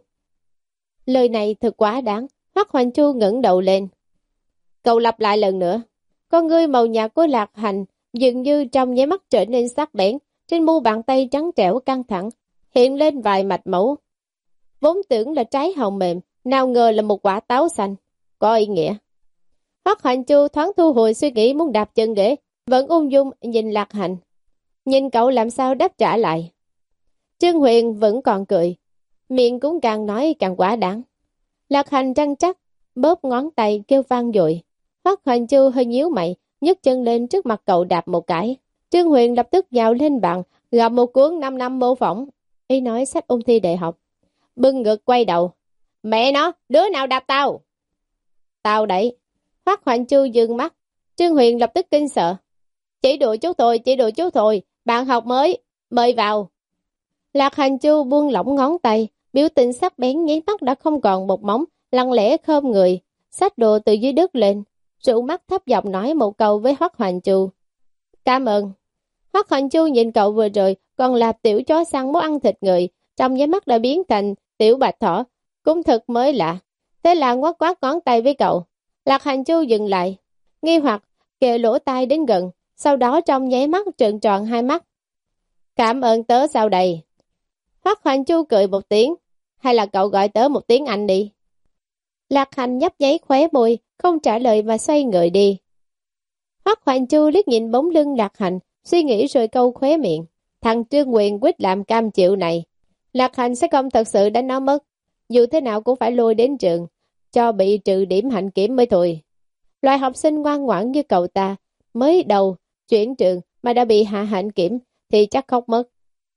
Speaker 1: Lời này thật quá đáng. Hoắc Hoành Chu ngẩng đầu lên. Cậu lặp lại lần nữa. Con ngươi màu nhạt của Lạc Hành dường như trong nháy mắt trở nên sắc bén, trên mu bàn tay trắng trẻo căng thẳng, hiện lên vài mạch máu. Vốn tưởng là trái hồng mềm, nào ngờ là một quả táo xanh. Có ý nghĩa. Hoắc Hoành Chu thoáng thu hồi suy nghĩ muốn đạp chân ghế, vẫn ung dung nhìn Lạc Hành. Nhìn cậu làm sao đáp trả lại. Trương Huyền vẫn còn cười, miệng cũng càng nói càng quá đáng. Lạc Hành trăn trắc, bóp ngón tay kêu vang dội. Hoắc Hoành Chu hơi nhíu mày, nhấc chân lên trước mặt cậu đạp một cái. Trương Huyền lập tức nhào lên bàn, gặp một cuốn năm năm mô phỏng. Ý nói sách ôn thi đại học. Bưng ngực quay đầu. Mẹ nó, đứa nào đạp tao? Tao đấy. Hoắc Hoành Chu dừng mắt. Trương Huyền lập tức kinh sợ. Chỉ đùa chút thôi, chỉ đùa chút thôi. Bạn học mới, mời vào. Lạc Hành Chu buông lỏng ngón tay, biểu tình sắc bén nháy mắt đã không còn một móng, lặng lẽ khom người, xách đồ từ dưới đất lên, rủ mắt thấp giọng nói một câu với Hoắc Hoành Chu. Cảm ơn. Hoắc Hoành Chu nhìn cậu vừa rồi còn là tiểu chó săn muốn ăn thịt người, trong nháy mắt đã biến thành tiểu bạch thỏ, cũng thật mới lạ. Thế là ngoắc quát ngón tay với cậu. Lạc Hành Chu dừng lại, nghi hoặc kề lỗ tai đến gần, sau đó trong nháy mắt trợn tròn hai mắt. Cảm ơn tớ sau đây. Hoắc Hoành Chu cười một tiếng, hay là cậu gọi tớ một tiếng anh đi. Lạc Hành nhấp nháy khóe môi, không trả lời mà xoay người đi. Hoắc Hoành Chu liếc nhìn bóng lưng Lạc Hành, suy nghĩ rồi câu khóe miệng. Thằng Trương Quyền quyết làm cam chịu này. Lạc Hành sẽ không thật sự đánh nó mất. Dù thế nào cũng phải lôi đến trường, cho bị trừ điểm hạnh kiểm mới thôi. Loại học sinh ngoan ngoãn như cậu ta, mới đầu chuyển trường mà đã bị hạ hạnh kiểm thì chắc khóc mất.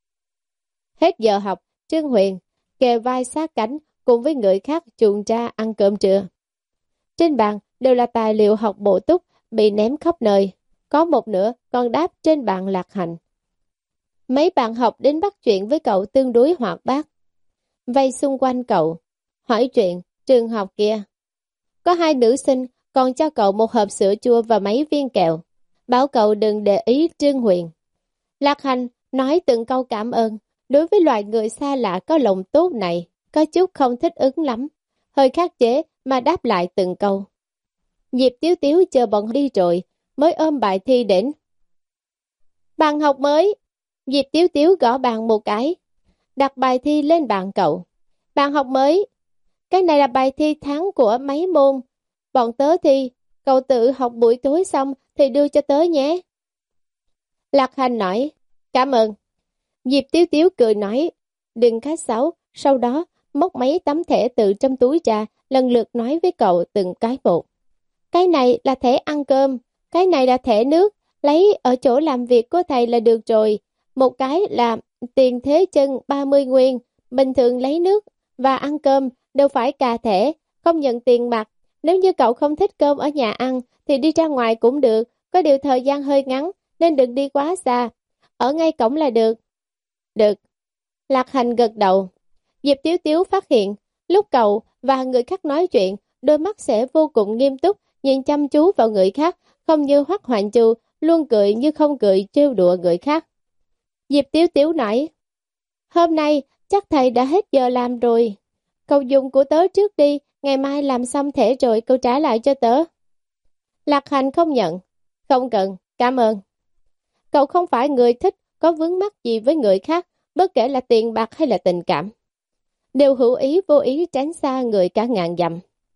Speaker 1: Hết giờ học, Trương Huyền kề vai sát cánh cùng với người khác chuồn ra ăn cơm trưa. Trên bàn đều là tài liệu học bổ túc bị ném khắp nơi, có một nửa còn đáp trên bàn Lạc Hành. Mấy bạn học đến bắt chuyện với cậu tương đối hoạt bát, vây xung quanh cậu, hỏi chuyện trường học kia. Có hai nữ sinh còn cho cậu một hộp sữa chua và mấy viên kẹo, bảo cậu đừng để ý Trương Huyền. Lạc Hành nói từng câu cảm ơn. Đối với loài người xa lạ có lòng tốt này, có chút không thích ứng lắm, hơi khắc chế mà đáp lại từng câu. Diệp Tiếu Tiếu chờ bọn đi rồi, mới ôm bài thi đến. Bàn học mới. Diệp Tiếu Tiếu gõ bàn một cái, đặt bài thi lên bàn cậu. Bàn học mới. Cái này là bài thi tháng của mấy môn. Bọn tớ thi, cậu tự học buổi tối xong thì đưa cho tớ nhé. Lạc Hành nói, cảm ơn. Diệp Tiếu Tiếu cười nói, đừng khách sáo, sau đó móc mấy tấm thẻ từ trong túi ra, lần lượt nói với cậu từng cái một. Cái này là thẻ ăn cơm, cái này là thẻ nước, lấy ở chỗ làm việc của thầy là được rồi. Một cái là tiền thế chân ba mươi nguyên, bình thường lấy nước và ăn cơm đều phải cà thẻ, không nhận tiền mặt. Nếu như cậu không thích cơm ở nhà ăn thì đi ra ngoài cũng được, có điều thời gian hơi ngắn nên đừng đi quá xa, ở ngay cổng là được. Được. Lạc Hành gật đầu. Diệp Tiếu Tiếu phát hiện, lúc cậu và người khác nói chuyện, đôi mắt sẽ vô cùng nghiêm túc, nhìn chăm chú vào người khác, không như Hoắc Hoành Chu, luôn cười như không cười trêu đùa người khác. Diệp Tiếu Tiếu nói, hôm nay chắc thầy đã hết giờ làm rồi. Cậu dùng của tớ trước đi, ngày mai làm xong thẻ rồi cậu trả lại cho tớ. Lạc Hành không nhận. Không cần, cảm ơn. Cậu không phải người thích có vướng mắc gì với người khác, bất kể là tiền bạc hay là tình cảm. Đều hữu ý vô ý tránh xa người cả ngàn dặm.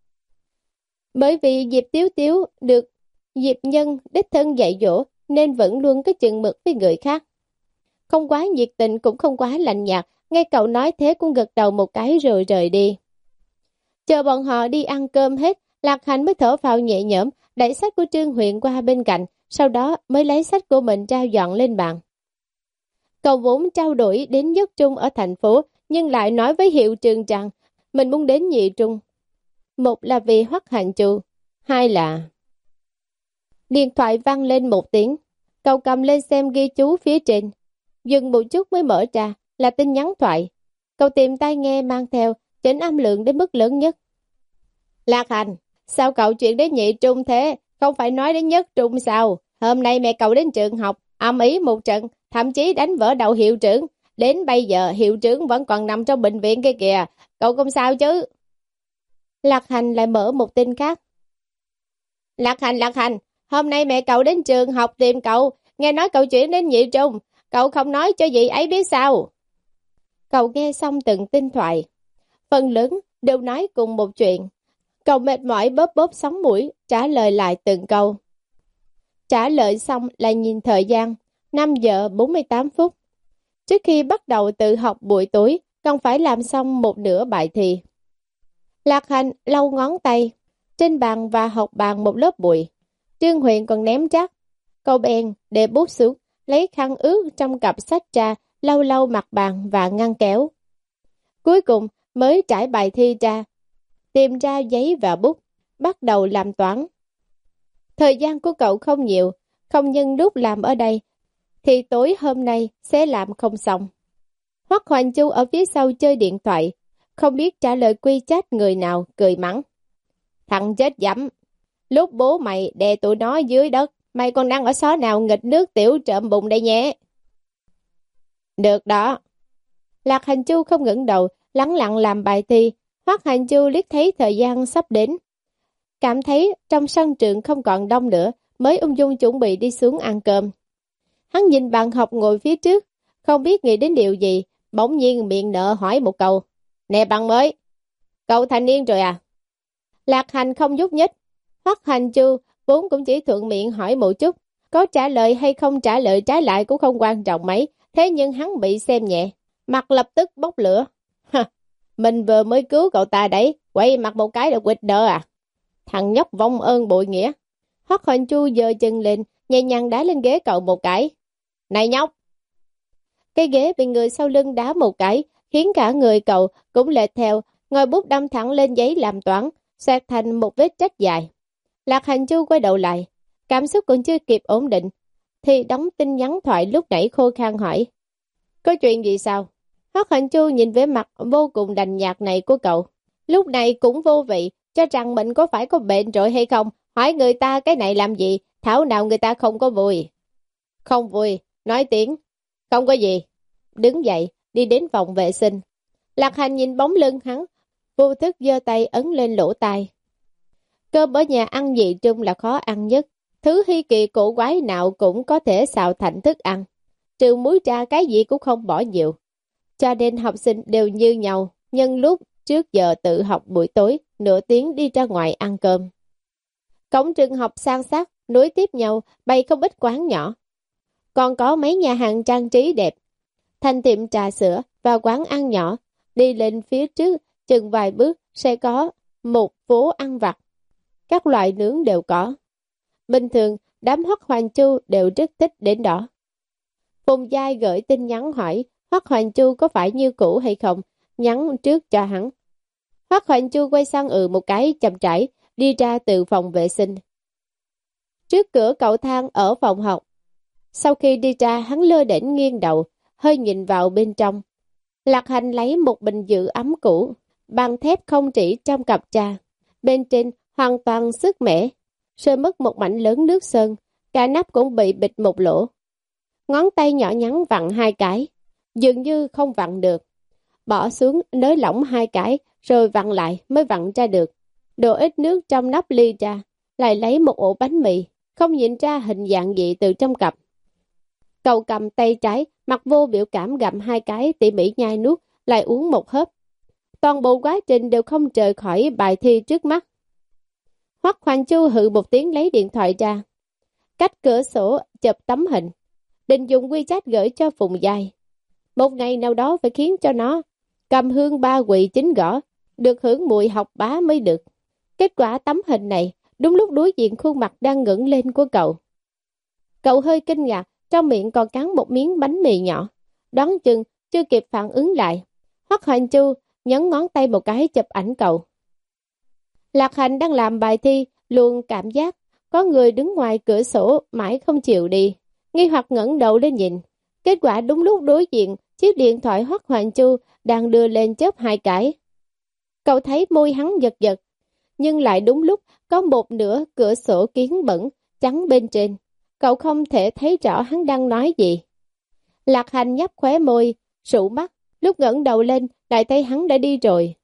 Speaker 1: Bởi vì Diệp Tiếu Tiếu được Diệp Nhân đích thân dạy dỗ nên vẫn luôn có chừng mực với người khác. Không quá nhiệt tình cũng không quá lạnh nhạt, nghe cậu nói thế cũng gật đầu một cái rồi rời đi. Chờ bọn họ đi ăn cơm hết, Lạc Hành mới thở phào nhẹ nhõm, đẩy sách của Trương Huyền qua bên cạnh, sau đó mới lấy sách của mình trao dọn lên bàn. Cậu vốn trao đổi đến nhất trung ở thành phố, nhưng lại nói với hiệu trường rằng mình muốn đến nhị trung. Một là vì Hoắc Hành Chu, hai là... Điện thoại vang lên một tiếng, cậu cầm lên xem ghi chú phía trên. Dừng một chút mới mở ra, là tin nhắn thoại. Cậu tìm tai nghe mang theo, chỉnh âm lượng đến mức lớn nhất. Lạc Hành, sao cậu chuyển đến nhị trung thế? Không phải nói đến nhất trung sao? Hôm nay mẹ cậu đến trường học, ầm ĩ một trận, thậm chí đánh vỡ đầu hiệu trưởng. Đến bây giờ hiệu trưởng vẫn còn nằm trong bệnh viện kia kìa. Cậu không sao chứ? Lạc Hành lại mở một tin khác. Lạc Hành, Lạc Hành, hôm nay mẹ cậu đến trường học tìm cậu. Nghe nói cậu chuyển đến nhị trung. Cậu không nói cho dì ấy biết sao? Cậu nghe xong từng tin thoại. Phần lớn đều nói cùng một chuyện. Cậu mệt mỏi bóp bóp sống mũi, trả lời lại từng câu. Trả lời xong lại nhìn thời gian, năm giờ bốn mươi tám phút. Trước khi bắt đầu tự học buổi tối, còn phải làm xong một nửa bài thi. Lạc Hành lau ngón tay, trên bàn và học bàn một lớp bụi. Trương Huyền còn ném rác. Cậu bèn để bút xuống, lấy khăn ướt trong cặp sách ra, lau lau mặt bàn và ngăn kéo. Cuối cùng mới trải bài thi ra, tìm ra giấy và bút, bắt đầu làm toán. Thời gian của cậu không nhiều, không nhân lúc làm ở đây, thì tối hôm nay sẽ làm không xong. Hoắc Hoành Chu ở phía sau chơi điện thoại, không biết trả lời quy chat người nào, cười mắng. Thằng chết dẫm, lúc bố mày đè tụi nó dưới đất, mày còn đang ở xó nào nghịch nước tiểu trộm bụng đây nhé. Được đó. Lạc Hành Chu không ngẩng đầu, lắng lặng làm bài thi. Hoắc Hành Chu liếc thấy thời gian sắp đến, cảm thấy trong sân trường không còn đông nữa, mới ung dung chuẩn bị đi xuống ăn cơm. Hắn nhìn bạn học ngồi phía trước, không biết nghĩ đến điều gì, bỗng nhiên miệng nở hỏi một câu. Nè bạn mới, cậu thành niên rồi à? Lạc Hành không nhúc nhích. Hoắc Hành Chu vốn cũng chỉ thuận miệng hỏi một chút, có trả lời hay không trả lời trái lại cũng không quan trọng mấy, thế nhưng hắn bị xem nhẹ, mặt lập tức bốc lửa. Ha, mình vừa mới cứu cậu ta đấy, quay mặt một cái là quỵt đỡ à? Thằng nhóc vong ơn bội nghĩa. Hoắc Hành Chu giơ chân lên, nhẹ nhàng đá lên ghế cậu một cái. Này nhóc! Cái ghế bị người sau lưng đá một cái, khiến cả người cậu cũng lệch theo, ngòi bút đâm thẳng lên giấy làm toán, xoẹt thành một vết rách dài. Lạc Hành Chu quay đầu lại, cảm xúc còn chưa kịp ổn định, thì đóng tin nhắn thoại lúc nãy khô khan hỏi. Có chuyện gì sao? Hoắc Hành Chu nhìn vẻ mặt vô cùng đành nhạt này của cậu, lúc này cũng vô vị, cho rằng mình có phải có bệnh rồi hay không, hỏi người ta cái này làm gì, thảo nào người ta không có vui. Không vui, nói tiếng, không có gì. Đứng dậy, đi đến phòng vệ sinh. Lạc Hành nhìn bóng lưng hắn, vô thức giơ tay ấn lên lỗ tai. Cơm ở nhà ăn gì trung là khó ăn nhất, thứ hy kỳ cổ quái nào cũng có thể xào thành thức ăn, trừ muối tra cái gì cũng không bỏ nhiều. Cho nên học sinh đều như nhau, nhân lúc trước giờ tự học buổi tối, nửa tiếng đi ra ngoài ăn cơm. Cổng trường học san sát, nối tiếp nhau, bày không ít quán nhỏ. Còn có mấy nhà hàng trang trí đẹp, thành tiệm trà sữa và quán ăn nhỏ. Đi lên phía trước, chừng vài bước sẽ có một phố ăn vặt. Các loại nướng đều có. Bình thường, đám Hoắc Hoành Chu đều rất thích đến đó. Phùng Giai gửi tin nhắn hỏi Hoắc Hoành Chu có phải như cũ hay không, nhắn trước cho hắn. Hoắc Hoành Chu quay sang ừ một cái chậm rãi, đi ra từ phòng vệ sinh. Trước cửa cầu thang ở phòng học. Sau khi đi ra, hắn lơ đễnh nghiêng đầu, hơi nhìn vào bên trong. Lạc Hành lấy một bình giữ ấm cũ, bằng thép không chỉ trong cặp trà. Bên trên hoàn toàn sức mẻ, rơi mất một mảnh lớn nước sơn, cả nắp cũng bị bịt một lỗ. Ngón tay nhỏ nhắn vặn hai cái, dường như không vặn được. Bỏ xuống nới lỏng hai cái, rồi vặn lại mới vặn ra được. Đổ ít nước trong nắp ly ra, lại lấy một ổ bánh mì, không nhìn ra hình dạng gì từ trong cặp. Cậu cầm tay trái, mặt vô biểu cảm gặm hai cái tỉ mỉ nhai nuốt, lại uống một hớp. Toàn bộ quá trình đều không rời khỏi bài thi trước mắt. Hoắc Hoành Chu hự một tiếng lấy điện thoại ra, cách cửa sổ chụp tấm hình, định dùng WeChat gửi cho Phùng Giai. Một ngày nào đó phải khiến cho nó cầm hương ba quỳ chính gõ, được hưởng mùi học bá mới được. Kết quả tấm hình này đúng lúc đối diện khuôn mặt đang ngẩng lên của cậu. Cậu hơi kinh ngạc, trong miệng còn cắn một miếng bánh mì nhỏ, đoán chừng chưa kịp phản ứng lại. Hoắc Hoành Chu nhấn ngón tay một cái chụp ảnh cậu. Lạc Hành đang làm bài thi, luôn cảm giác có người đứng ngoài cửa sổ mãi không chịu đi, nghi hoặc ngẩng đầu lên nhìn. Kết quả đúng lúc đối diện, chiếc điện thoại Hoắc Hoành Chu đang đưa lên chớp hai cái. Cậu thấy môi hắn giật giật, nhưng lại đúng lúc có một nửa cửa sổ kiến bẩn trắng bên trên. Cậu không thể thấy rõ hắn đang nói gì. Lạc Hành nhấp khóe môi, sụ mắt, lúc ngẩng đầu lên lại thấy hắn đã đi rồi.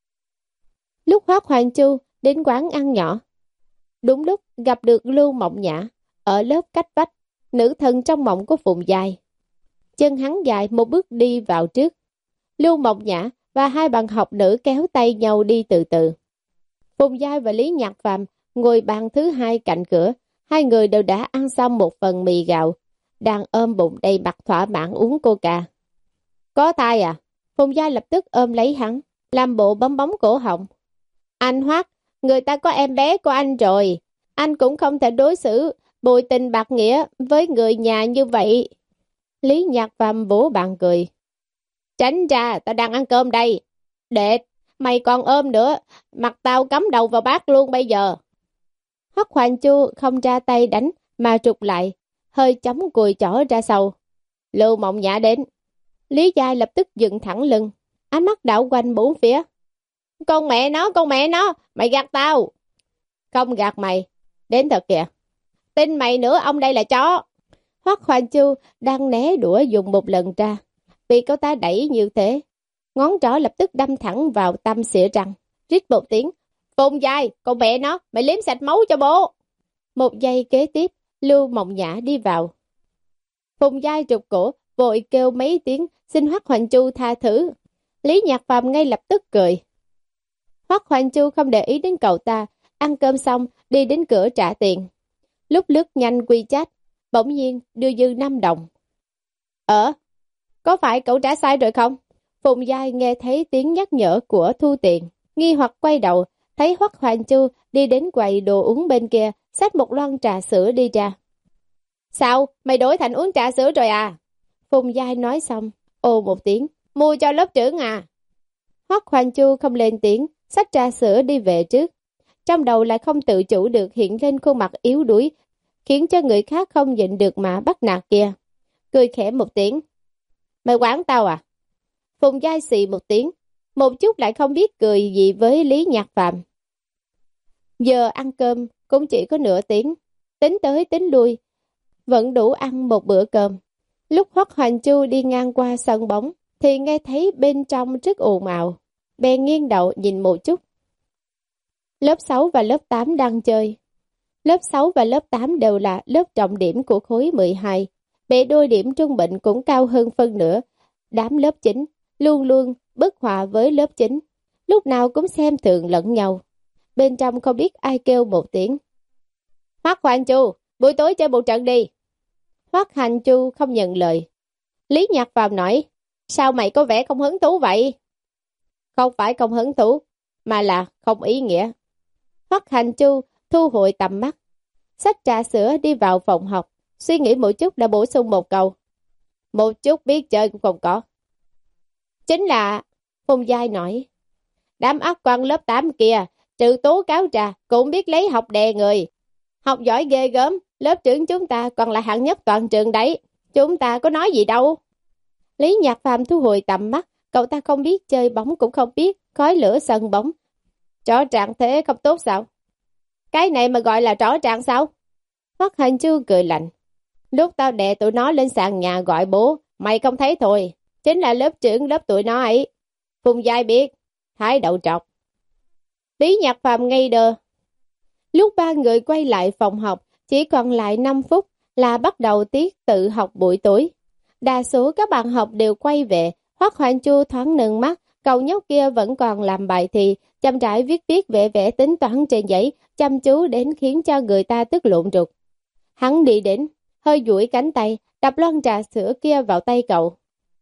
Speaker 1: Lúc Hoắc Hoành Chu đến quán ăn nhỏ, đúng lúc gặp được Lưu Mộng Nhã ở lớp cách vách, nữ thần trong mộng của Phùng Giai. Chân hắn dài một bước đi vào trước. Lưu Mộng Nhã và hai bạn học nữ kéo tay nhau đi từ từ. Phùng Giai và Lý Nhạc Phạm ngồi bàn thứ hai cạnh cửa. Hai người đều đã ăn xong một phần mì gạo, đang ôm bụng đầy mặt thỏa mãn uống coca. Có tai à? Phùng Giai lập tức ôm lấy hắn, làm bộ bấm bóng cổ họng. Anh Hoắc, Người ta có em bé của anh rồi, anh cũng không thể đối xử bội tình bạc nghĩa với người nhà như vậy. Lý Nhạc Phạm vỗ bàn cười. Tránh ra, tao đang ăn cơm đây. Đệ, mày còn ôm nữa, mặt tao cắm đầu vào bát luôn bây giờ. Hoắc Hoành Chu không ra tay đánh mà trục lại, hơi chống cùi chỏ ra sau. Lưu Mộng Nhã đến. Lý Giai lập tức dựng thẳng lưng, ánh mắt đảo quanh bốn phía. Con mẹ nó, con mẹ nó, mày gạt tao. Không gạt mày, đến thật kìa. Tin mày nữa, ông đây là chó. Hoắc Hoành Chu đang né đũa dùng một lần ra, bị cậu ta đẩy như thế. Ngón trỏ lập tức đâm thẳng vào tâm xỉa răng, rít một tiếng. Phùng Giai, con mẹ nó, mày liếm sạch máu cho bố. Một giây kế tiếp, Lưu Mộng Nhã đi vào. Phùng Giai trục cổ, vội kêu mấy tiếng, xin Hoắc Hoành Chu tha thứ. Lý Nhạc Phàm ngay lập tức cười. Hoắc Hoành Chu không để ý đến cậu ta, ăn cơm xong, đi đến cửa trả tiền. Lúc lướt nhanh WeChat, bỗng nhiên đưa dư năm đồng. Ờ, có phải cậu trả sai rồi không? Phùng Giai nghe thấy tiếng nhắc nhở của thu tiền, nghi hoặc quay đầu, thấy Hoắc Hoành Chu đi đến quầy đồ uống bên kia, xách một lon trà sữa đi ra. Sao, mày đổi thành uống trà sữa rồi à? Phùng Giai nói xong, ồ một tiếng, mua cho lớp trưởng à? Hoắc Hoành Chu không lên tiếng, xách trà sữa đi về trước. Trong đầu lại không tự chủ được hiện lên khuôn mặt yếu đuối, khiến cho người khác không nhịn được mà bắt nạt kia. Cười khẽ một tiếng. Mày quán tao à? Phùng Giai xì một tiếng, một chút lại không biết cười gì với Lý Nhạc Phạm. Giờ ăn cơm cũng chỉ có nửa tiếng, tính tới tính lui, vẫn đủ ăn một bữa cơm. Lúc Hoắc Hoành Chu đi ngang qua sân bóng, thì nghe thấy bên trong rất ồn ào, bèn nghiêng đầu nhìn một chút. Lớp sáu và lớp tám đang chơi. Lớp sáu và lớp tám đều là lớp trọng điểm của khối mười hai, bề đôi điểm trung bình cũng cao hơn phân nửa. Đám lớp chín luôn luôn bất hòa với lớp chín, lúc nào cũng xem thường lẫn nhau. Bên trong không biết ai kêu một tiếng. Hoắc Hoành Chu, buổi tối chơi một trận đi. Hoắc Hoành Chu không nhận lời. Lý Nhạc Phàm nói, sao mày có vẻ không hứng thú vậy? Không phải không hứng thú, mà là không ý nghĩa. Hoắc Hoành Chu thu hồi tầm mắt, xách trà sữa đi vào phòng học, suy nghĩ một chút đã bổ sung một câu. Một chút biết chơi cũng không có. Chính là, Phùng Giai nói, đám ác quan lớp tám kia, trừ tố cáo trà, cũng biết lấy học đè người. Học giỏi ghê gớm, lớp trưởng chúng ta còn là hạng nhất toàn trường đấy. Chúng ta có nói gì đâu. Lý Nhạc Phàm thu hồi tầm mắt, cậu ta không biết chơi bóng cũng không biết khói lửa sân bóng. Rõ ràng thế không tốt sao? Cái này mà gọi là rõ ràng sao? Hoắc Hoành Chu cười lạnh. Lúc tao đè tụi nó lên sàn nhà gọi bố, mày không thấy thôi. Chính là lớp trưởng lớp tụi nó ấy. Phùng Giai biết, thái đầu trọc. Lý Nhạc Phàm ngây đơ. Lúc ba người quay lại phòng học, chỉ còn lại năm phút là bắt đầu tiết tự học buổi tối. Đa số các bạn học đều quay về. Hoắc Hoành Chu thoáng nâng mắt, cậu nhóc kia vẫn còn làm bài thi, chăm rãi viết viết vẽ vẽ tính toán trên giấy, chăm chú đến khiến cho người ta tức lộn ruột. Hắn đi đến, hơi duỗi cánh tay, đập lon trà sữa kia vào tay cậu.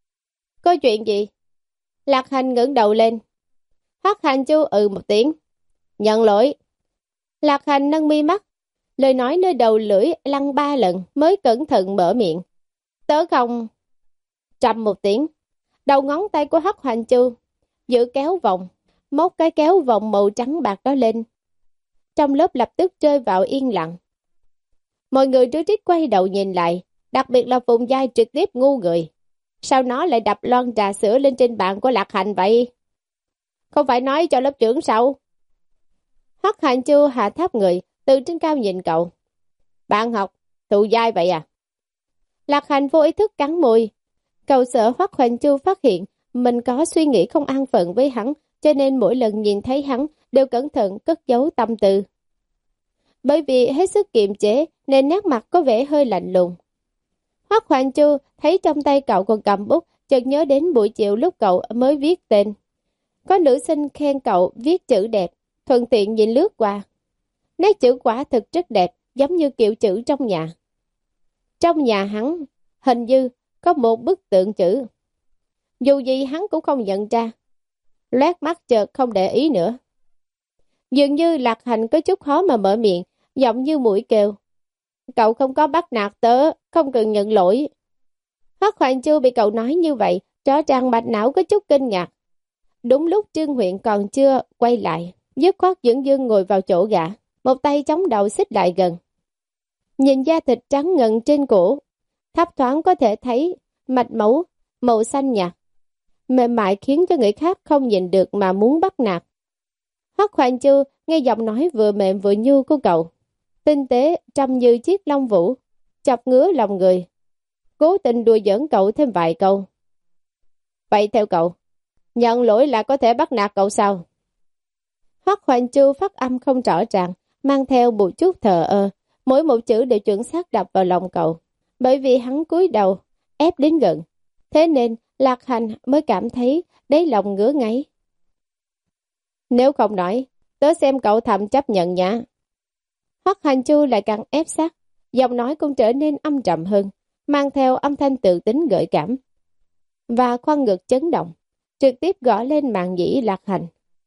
Speaker 1: Có chuyện gì? Lạc Hành ngẩng đầu lên. Hoắc Hoành Chu ừ một tiếng. Nhận lỗi. Lạc Hành nâng mi mắt, lời nói nơi đầu lưỡi lăn ba lần mới cẩn thận mở miệng. Tớ không... Trầm một tiếng, đầu ngón tay của Hoắc Hoành Chu giữ kéo vòng, móc cái kéo vòng màu trắng bạc đó lên. Trong lớp lập tức rơi vào yên lặng. Mọi người rối rít quay đầu nhìn lại, đặc biệt là Phùng Giai trực tiếp ngu người. Sao nó lại đập lon trà sữa lên trên bàn của Lạc Hành vậy? Không phải nói cho lớp trưởng sao? Hoắc Hoành Chu hạ thấp người, từ trên cao nhìn cậu. Bạn học, thụ Giai vậy à? Lạc Hành vô ý thức cắn môi. Cậu sợ Hoắc Hoành Chu phát hiện mình có suy nghĩ không an phận với hắn, cho nên mỗi lần nhìn thấy hắn đều cẩn thận cất giấu tâm tư. Bởi vì hết sức kiềm chế nên nét mặt có vẻ hơi lạnh lùng. Hoắc Hoành Chu thấy trong tay cậu còn cầm bút, chợt nhớ đến buổi chiều lúc cậu mới viết tên. Có nữ sinh khen cậu viết chữ đẹp, thuận tiện nhìn lướt qua. Nét chữ quả thực rất đẹp, giống như kiểu chữ trong nhà. Trong nhà hắn, hình như có một bức tượng chữ. Dù gì hắn cũng không nhận ra. Loét mắt chợt không để ý nữa. Dường như Lạc Hành có chút khó mà mở miệng, giọng như mũi kêu. Cậu không có bắt nạt tớ, không cần nhận lỗi. Hoắc Hoài Chu bị cậu nói như vậy, rõ ràng mạch não có chút kinh ngạc. Đúng lúc Trương Huyện còn chưa quay lại, dứt khoát dưỡng dương ngồi vào chỗ gã, một tay chống đầu xích lại gần. Nhìn da thịt trắng ngần trên cổ, thấp thoáng có thể thấy mạch máu màu xanh nhạt, mềm mại khiến cho người khác không nhìn được mà muốn bắt nạt. Hoắc Hoài Chu nghe giọng nói vừa mềm vừa nhu của cậu, tinh tế trông như chiếc lông vũ, chọc ngứa lòng người, cố tình đùa giỡn cậu thêm vài câu. Vậy theo cậu, nhận lỗi là có thể bắt nạt cậu sao? Hoắc Hoài Chu phát âm không rõ ràng, mang theo một chút thờ ơ, mỗi một chữ đều chuẩn xác đập vào lòng cậu. Bởi vì hắn cúi đầu, ép đến gần, thế nên Lạc Hành mới cảm thấy đáy lòng ngứa ngáy. Nếu không nói, tớ xem cậu thầm chấp nhận nhá. Hoắc Hành Chu lại càng ép sát, giọng nói cũng trở nên âm trầm hơn, mang theo âm thanh tự tính gợi cảm. Và khoang ngực chấn động, trực tiếp gõ lên màn nhĩ Lạc Hành.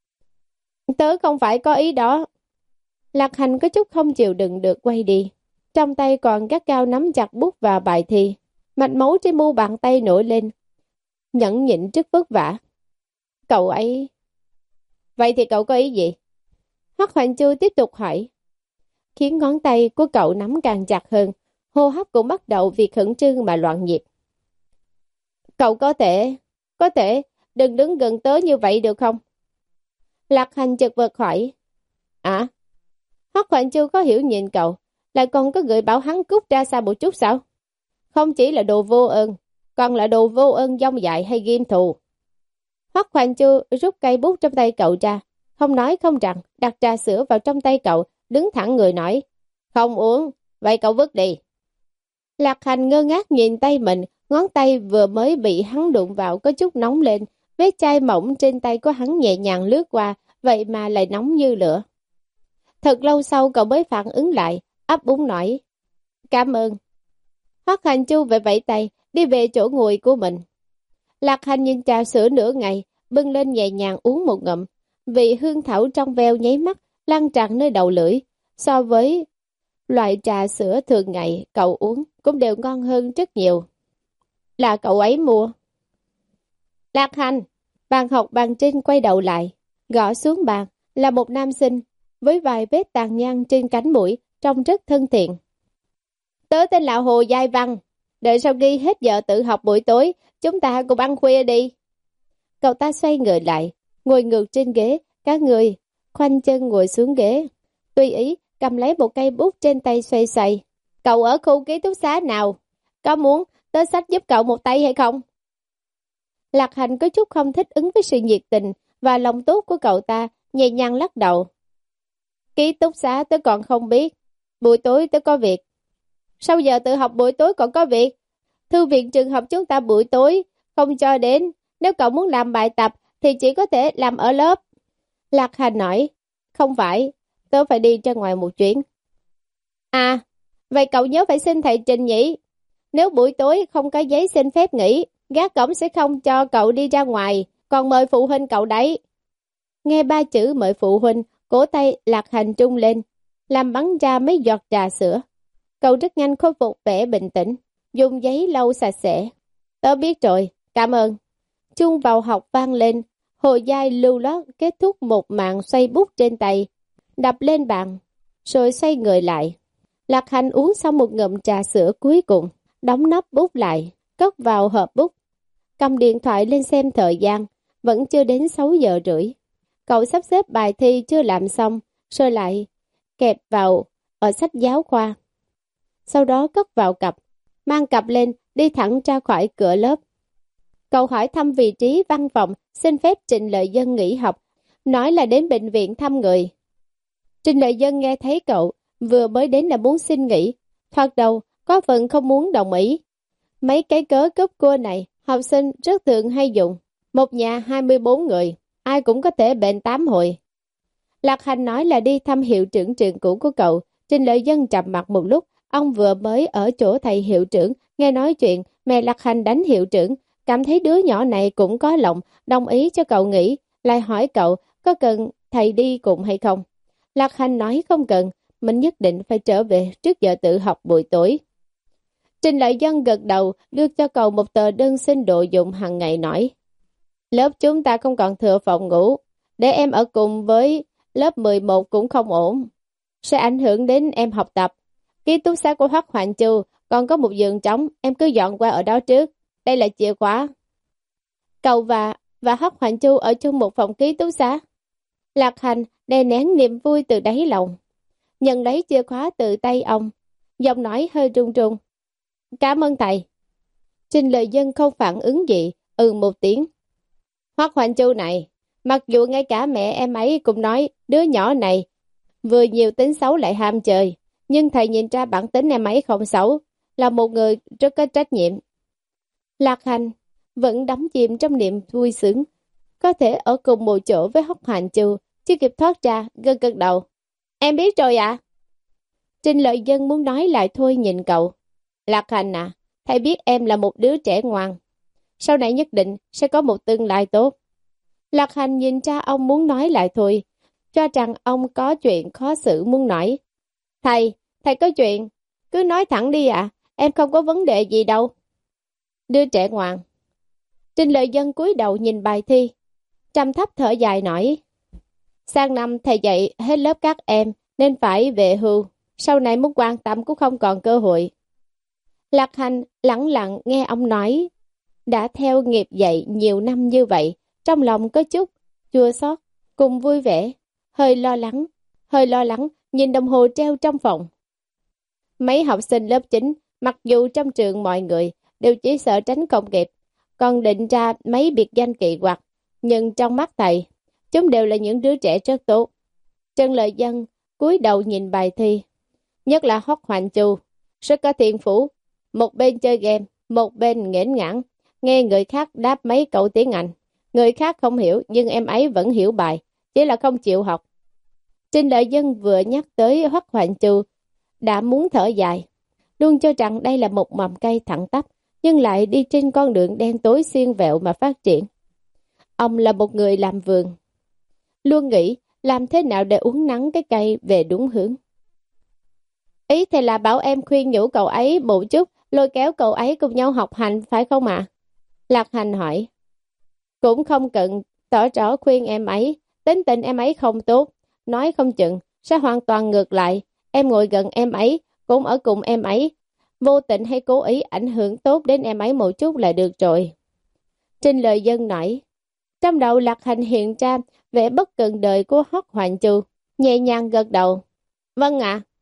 Speaker 1: Tớ không phải có ý đó. Lạc Hành có chút không chịu đựng được quay đi. Trong tay còn gắt cao nắm chặt bút và bài thi. Mạch máu trên mu bàn tay nổi lên. Nhẫn nhịn rất vất vả. Cậu ấy... Vậy thì cậu có ý gì? Hoắc Hoành Chu tiếp tục hỏi. Khiến ngón tay của cậu nắm càng chặt hơn. Hô hấp cũng bắt đầu vì khẩn trương mà loạn nhịp. Cậu có thể... Có thể... Đừng đứng gần tớ như vậy được không? Lạc Hành chật vật hỏi. À? Hoắc Hoành Chu có hiểu nhìn cậu, lại còn có người bảo hắn cút ra xa một chút sao? Không chỉ là đồ vô ơn, còn là đồ vô ơn dông dại hay ghim thù. Hoắc Hoành Chu rút cây bút trong tay cậu ra, không nói không rằng, đặt trà sữa vào trong tay cậu, đứng thẳng người nói. Không uống, vậy cậu vứt đi. Lạc Hành ngơ ngác nhìn tay mình, ngón tay vừa mới bị hắn đụng vào có chút nóng lên, vết chai mỏng trên tay của hắn nhẹ nhàng lướt qua, vậy mà lại nóng như lửa. Thật lâu sau cậu mới phản ứng lại, ấp úng nói. Cảm ơn. Hoắc Hành Chu vẫy vẫy tay, đi về chỗ ngồi của mình. Lạc Hành nhìn trà sữa nửa ngày, bưng lên nhẹ nhàng uống một ngụm. Vị hương thảo trong veo nháy mắt, lan tràn nơi đầu lưỡi. So với loại trà sữa thường ngày cậu uống cũng đều ngon hơn rất nhiều. Là cậu ấy mua. Lạc Hành, bàn học bàn trên quay đầu lại, gõ xuống bàn là một nam sinh với vài vết tàn nhang trên cánh mũi, trông rất thân thiện. Tớ tên là Hồ Giai Văn, đợi sau khi hết giờ tự học buổi tối, chúng ta cùng ăn khuya đi. Cậu ta xoay người lại, ngồi ngược trên ghế, các người khoanh chân ngồi xuống ghế, tùy ý cầm lấy một cây bút trên tay xoay xoay. Cậu ở khu ký túc xá nào? Có muốn tớ xách giúp cậu một tay hay không? Lạc Hành có chút không thích ứng với sự nhiệt tình và lòng tốt của cậu ta, nhẹ nhàng lắc đầu. Ký túc xá tớ còn không biết, buổi tối tớ có việc. Sau giờ tự học buổi tối còn có việc? Thư viện trường học chúng ta buổi tối không cho đến, nếu cậu muốn làm bài tập thì chỉ có thể làm ở lớp. Lạc Hành nói, không phải, tớ phải đi ra ngoài một chuyến. À, vậy cậu nhớ phải xin thầy Trình nhỉ? Nếu buổi tối không có giấy xin phép nghỉ, gác cổng sẽ không cho cậu đi ra ngoài, còn mời phụ huynh cậu đấy. Nghe ba chữ mời phụ huynh, cổ tay Lạc Hành trung lên, làm bắn ra mấy giọt trà sữa. Cậu rất nhanh khôi phục vẻ bình tĩnh, dùng giấy lau sạch sẽ. Tớ biết rồi, cảm ơn. Chuông vào học vang lên, Hồ Giai lưu lót kết thúc một màn xoay bút trên tay, đập lên bàn, rồi xoay người lại. Lạc Hành uống xong một ngụm trà sữa cuối cùng, đóng nắp bút lại, cất vào hộp bút. Cầm điện thoại lên xem thời gian, vẫn chưa đến sáu giờ rưỡi. Cậu sắp xếp bài thi chưa làm xong, rồi lại kẹp vào ở sách giáo khoa. Sau đó cất vào cặp, mang cặp lên, đi thẳng ra khỏi cửa lớp. Cậu hỏi thăm vị trí văn phòng, xin phép Trịnh Lợi Dân nghỉ học, nói là đến bệnh viện thăm người. Trịnh Lợi Dân nghe thấy cậu, vừa mới đến là muốn xin nghỉ, thoạt đầu có phần không muốn đồng ý. Mấy cái cớ cúp cua này, học sinh rất thường hay dùng. Một nhà hai mươi bốn người, ai cũng có thể bệnh tám hồi. Lạc Hành nói là đi thăm hiệu trưởng trường cũ của cậu. Trịnh Lợi Dân trầm mặt một lúc, ông vừa mới ở chỗ thầy hiệu trưởng, nghe nói chuyện mẹ Lạc Hành đánh hiệu trưởng, cảm thấy đứa nhỏ này cũng có lòng, đồng ý cho cậu nghỉ, lại hỏi cậu có cần thầy đi cùng hay không. Lạc Hành nói không cần, mình nhất định phải trở về trước giờ tự học buổi tối. Trình Lợi Dân gật đầu, đưa cho cậu một tờ đơn xin đồ dùng hàng ngày nói. Lớp chúng ta không còn thừa phòng ngủ, để em ở cùng với lớp mười một cũng không ổn. Sẽ ảnh hưởng đến em học tập. Ký túc xá của Hoắc Hoành Chu còn có một giường trống, em cứ dọn qua ở đó trước. Đây là chìa khóa. Cậu và và Hoắc Hoành Chu ở chung một phòng ký túc xá. Lạc Hành đè nén niềm vui từ đáy lòng, nhận lấy chìa khóa từ tay ông, giọng nói hơi run run. Cảm ơn thầy. Trình Lợi Dân không phản ứng gì, ừ một tiếng. Hoắc Hoành Chu này, mặc dù ngay cả mẹ em ấy cũng nói đứa nhỏ này vừa nhiều tính xấu lại ham chơi, nhưng thầy nhìn ra bản tính em ấy không xấu, là một người rất có trách nhiệm. Lạc Hành vẫn đắm chìm trong niềm vui sướng, có thể ở cùng một chỗ với Hoắc Hoành Chu, chưa kịp thoát ra, gật gật đầu. Em biết rồi ạ. À? Trình Lợi Dân muốn nói lại thôi nhìn cậu. Lạc Hành à, thầy biết em là một đứa trẻ ngoan, sau này nhất định sẽ có một tương lai tốt. Lạc Hành nhìn cha ông muốn nói lại thôi, cho rằng ông có chuyện khó xử muốn nói. Thầy, thầy có chuyện, cứ nói thẳng đi ạ, à, em không có vấn đề gì đâu. Đứa trẻ ngoan. Trình Lợi Dân cúi đầu nhìn bài thi, trầm thấp thở dài nói. Sang năm thầy dạy hết lớp các em nên phải về hưu, sau này muốn quan tâm cũng không còn cơ hội. Lạc Hành lặng lặng nghe ông nói, đã theo nghiệp dạy nhiều năm như vậy, trong lòng có chút chua xót cùng vui vẻ, hơi lo lắng, hơi lo lắng nhìn đồng hồ treo trong phòng. Mấy học sinh lớp chín, mặc dù trong trường mọi người đều chỉ sợ tránh công nghiệp, còn định ra mấy biệt danh kỳ quặc, nhưng trong mắt thầy, chúng đều là những đứa trẻ rất tốt. Trần Lợi Dân cúi đầu nhìn bài thi, nhất là Hoắc Hoành Chu, rất có thiên phú, một bên chơi game, một bên nghển ngãn, nghe người khác đáp mấy câu tiếng Anh. Người khác không hiểu nhưng em ấy vẫn hiểu bài, chỉ là không chịu học. Trình Lợi Dân vừa nhắc tới Hoắc Hoành Chu đã muốn thở dài, luôn cho rằng đây là một mầm cây thẳng tắp, nhưng lại đi trên con đường đen tối xiên vẹo mà phát triển. Ông là một người làm vườn, luôn nghĩ làm thế nào để uốn nắn cái cây về đúng hướng. Ý thì là bảo em khuyên nhủ cậu ấy một chút, lôi kéo cậu ấy cùng nhau học hành, phải không ạ? À? Lạc Hành hỏi. Cũng không cần tỏ rõ khuyên em ấy, tính tình em ấy không tốt, nói không chừng, sẽ hoàn toàn ngược lại. Em ngồi gần em ấy, cũng ở cùng em ấy, vô tình hay cố ý ảnh hưởng tốt đến em ấy một chút là được rồi. Trình Lợi Dân nói. Trong đầu Lạc Hành hiện ra vẻ bất cần đời của Hoắc Hoành Chu, nhẹ nhàng gật đầu. Vâng ạ. À.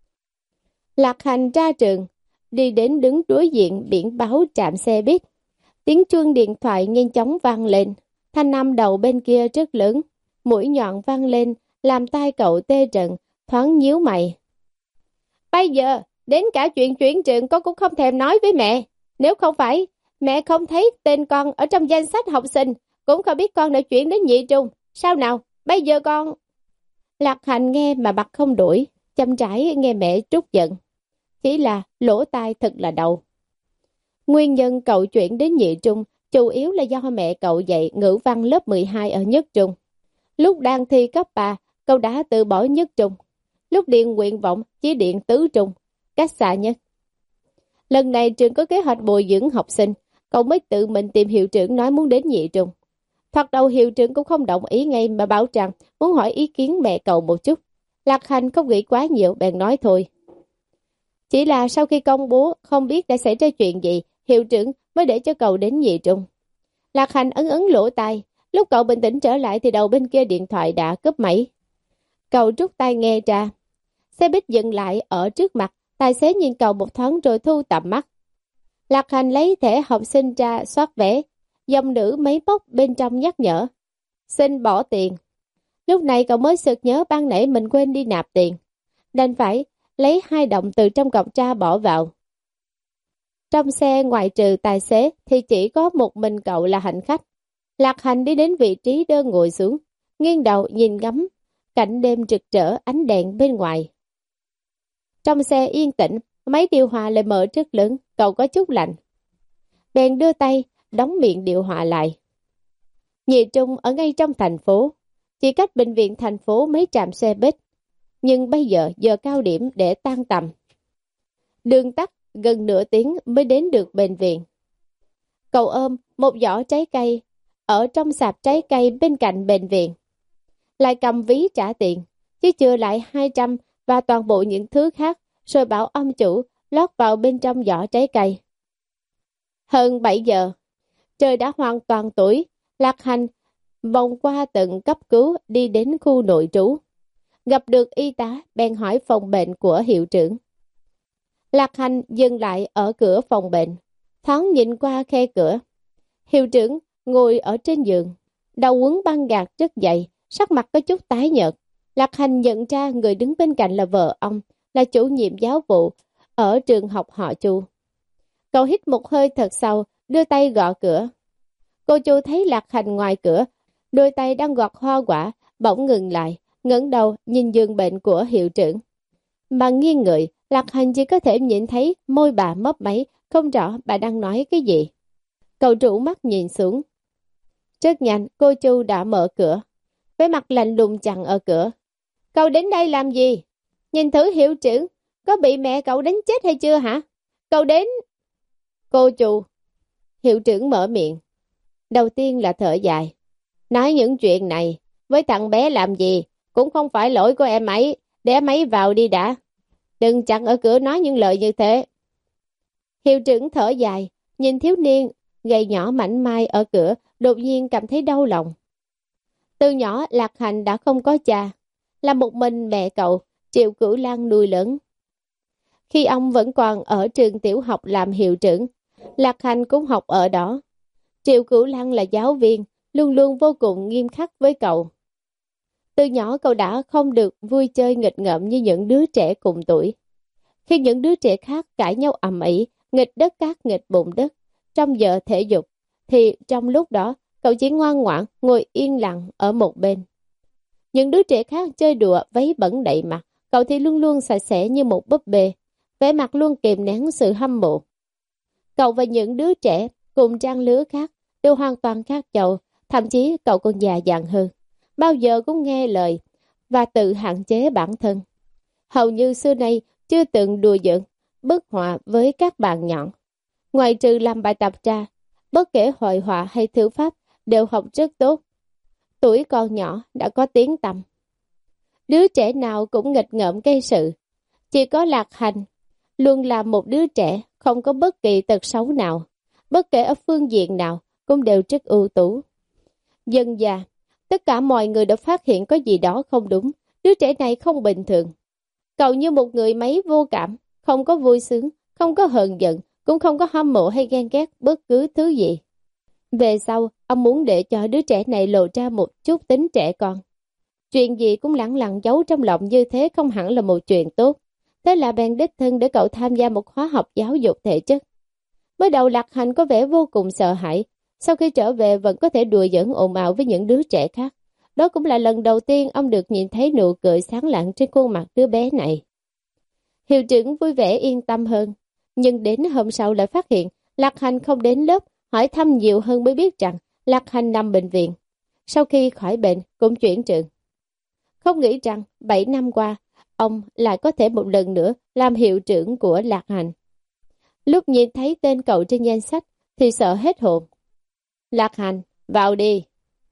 Speaker 1: Lạc Hành ra trường, đi đến đứng đối diện biển báo trạm xe buýt. Tiếng chuông điện thoại nhanh chóng vang lên, thanh âm đầu bên kia rất lớn, mũi nhọn vang lên, làm tai cậu tê rần, thoáng nhíu mày. Bây giờ, đến cả chuyện chuyển trường con cũng không thèm nói với mẹ. Nếu không phải, mẹ không thấy tên con ở trong danh sách học sinh, cũng không biết con đã chuyển đến nhị trung. Sao nào, bây giờ con... Lạc Hành nghe mà mặt không đổi, chăm rãi nghe mẹ trút giận. Chỉ là lỗ tai thật là đau. Nguyên nhân cậu chuyển đến nhị trung chủ yếu là do mẹ cậu dạy ngữ văn lớp mười hai ở nhất trung. Lúc đang thi cấp ba, cậu đã từ bỏ nhất trung. Lúc điện nguyện vọng chỉ điện tứ trung, cách xa nhất. Lần này trường có kế hoạch bồi dưỡng học sinh, cậu mới tự mình tìm hiệu trưởng nói muốn đến nhị trung. Thoạt đầu hiệu trưởng cũng không đồng ý ngay mà bảo rằng muốn hỏi ý kiến mẹ cậu một chút. Lạc Hành không nghĩ quá nhiều, bèn nói thôi. Chỉ là sau khi công bố không biết đã xảy ra chuyện gì, hiệu trưởng mới để cho cậu đến nhị trung. Lạc Hành ấn ấn lỗ tai, lúc cậu bình tĩnh trở lại thì đầu bên kia điện thoại đã cúp máy. Cậu rút tai nghe ra. Xe buýt dừng lại ở trước mặt, tài xế nhìn cậu một thoáng rồi thu tầm mắt. Lạc Hành lấy thẻ học sinh ra soát vé, dòng nữ mấy bốc bên trong nhắc nhở. Xin bỏ tiền. Lúc này cậu mới sực nhớ ban nãy mình quên đi nạp tiền. Đành phải lấy hai đồng từ trong cọc tra bỏ vào. Trong xe ngoại trừ tài xế thì chỉ có một mình cậu là hành khách. Lạc Hành đi đến vị trí đơn ngồi xuống, nghiêng đầu nhìn ngắm cảnh đêm rực rỡ ánh đèn bên ngoài. Trong xe yên tĩnh, máy điều hòa lại mở rất lớn, cậu có chút lạnh. Bèn đưa tay, đóng miệng điều hòa lại. Nhị trung ở ngay trong thành phố, chỉ cách bệnh viện thành phố mấy trạm xe buýt, nhưng bây giờ giờ cao điểm để tan tầm. Đường tắt gần nửa tiếng mới đến được bệnh viện. Cậu ôm một giỏ trái cây ở trong sạp trái cây bên cạnh bệnh viện. Lại cầm ví trả tiền, chứ chưa lại hai trăm và toàn bộ những thứ khác, rồi bảo ông chủ lót vào bên trong giỏ trái cây. Hơn bảy giờ, trời đã hoàn toàn tối, Lạc Hành vòng qua tận cấp cứu đi đến khu nội trú. Gặp được y tá bèn hỏi phòng bệnh của hiệu trưởng. Lạc Hành dừng lại ở cửa phòng bệnh, thoáng nhìn qua khe cửa. Hiệu trưởng ngồi ở trên giường, đầu quấn băng gạc rất dày, sắc mặt có chút tái nhợt. Lạc Hành nhận ra người đứng bên cạnh là vợ ông, là chủ nhiệm giáo vụ ở trường học họ Chu. Cậu hít một hơi thật sâu, đưa tay gõ cửa. Cô Chu thấy Lạc Hành ngoài cửa, đôi tay đang gọt hoa quả, bỗng ngừng lại, ngẩng đầu nhìn giường bệnh của hiệu trưởng. Mà nghiêng người, Lạc Hành chỉ có thể nhìn thấy môi bà mấp máy, không rõ bà đang nói cái gì. Cậu trụ mắt nhìn xuống. Rất nhanh, cô Chu đã mở cửa, với mặt lạnh lùng chặn ở cửa. Cậu đến đây làm gì? Nhìn thử hiệu trưởng, có bị mẹ cậu đánh chết hay chưa hả? Cậu đến... Cô Chu, hiệu trưởng mở miệng. Đầu tiên là thở dài. Nói những chuyện này, với thằng bé làm gì, cũng không phải lỗi của em ấy, để em ấy vào đi đã. Đừng chặn ở cửa nói những lời như thế. Hiệu trưởng thở dài, nhìn thiếu niên, gầy nhỏ mảnh mai ở cửa, đột nhiên cảm thấy đau lòng. Từ nhỏ Lạc Hành đã không có cha, là một mình mẹ cậu, Triệu Cửu Lan nuôi lớn. Khi ông vẫn còn ở trường tiểu học làm hiệu trưởng, Lạc Hành cũng học ở đó. Triệu Cửu Lan là giáo viên, luôn luôn vô cùng nghiêm khắc với cậu. Từ nhỏ cậu đã không được vui chơi nghịch ngợm như những đứa trẻ cùng tuổi. Khi những đứa trẻ khác cãi nhau ầm ĩ, nghịch đất cát nghịch bùn đất, trong giờ thể dục, thì trong lúc đó cậu chỉ ngoan ngoãn ngồi yên lặng ở một bên. Những đứa trẻ khác chơi đùa váy bẩn đầy mặt, cậu thì luôn luôn sạch sẽ như một búp bê, vẻ mặt luôn kìm nén sự hâm mộ. Cậu và những đứa trẻ cùng trang lứa khác đều hoàn toàn khác nhau, thậm chí cậu còn già dặn hơn, bao giờ cũng nghe lời và tự hạn chế bản thân. Hầu như xưa nay chưa từng đùa giỡn, bức họa với các bạn nhỏ. Ngoài trừ làm bài tập ra, bất kể hội họa hay thư pháp đều học rất tốt. Tuổi còn nhỏ đã có tiếng tăm. Đứa trẻ nào cũng nghịch ngợm gây sự. Chỉ có Lạc Hành luôn là một đứa trẻ không có bất kỳ tật xấu nào, bất kể ở phương diện nào cũng đều rất ưu tú. Dần dà, tất cả mọi người đã phát hiện có gì đó không đúng, đứa trẻ này không bình thường. Cậu như một người máy vô cảm, không có vui sướng, không có hờn giận, cũng không có hâm mộ hay ghen ghét bất cứ thứ gì. Về sau, ông muốn để cho đứa trẻ này lộ ra một chút tính trẻ con. Chuyện gì cũng lẳng lặng giấu trong lòng như thế không hẳn là một chuyện tốt. Thế là bèn đích thân để cậu tham gia một khóa học giáo dục thể chất. Mới đầu Lạc Hành có vẻ vô cùng sợ hãi, sau khi trở về vẫn có thể đùa giỡn ồn ào với những đứa trẻ khác. Đó cũng là lần đầu tiên ông được nhìn thấy nụ cười sáng lạng trên khuôn mặt đứa bé này. Hiệu trưởng vui vẻ yên tâm hơn, nhưng đến hôm sau lại phát hiện Lạc Hành không đến lớp, hỏi thăm nhiều hơn mới biết rằng Lạc Hành nằm bệnh viện. Sau khi khỏi bệnh cũng chuyển trường. Không nghĩ rằng bảy năm qua, ông lại có thể một lần nữa làm hiệu trưởng của Lạc Hành. Lúc nhìn thấy tên cậu trên danh sách thì sợ hết hồn. Lạc Hành, vào đi.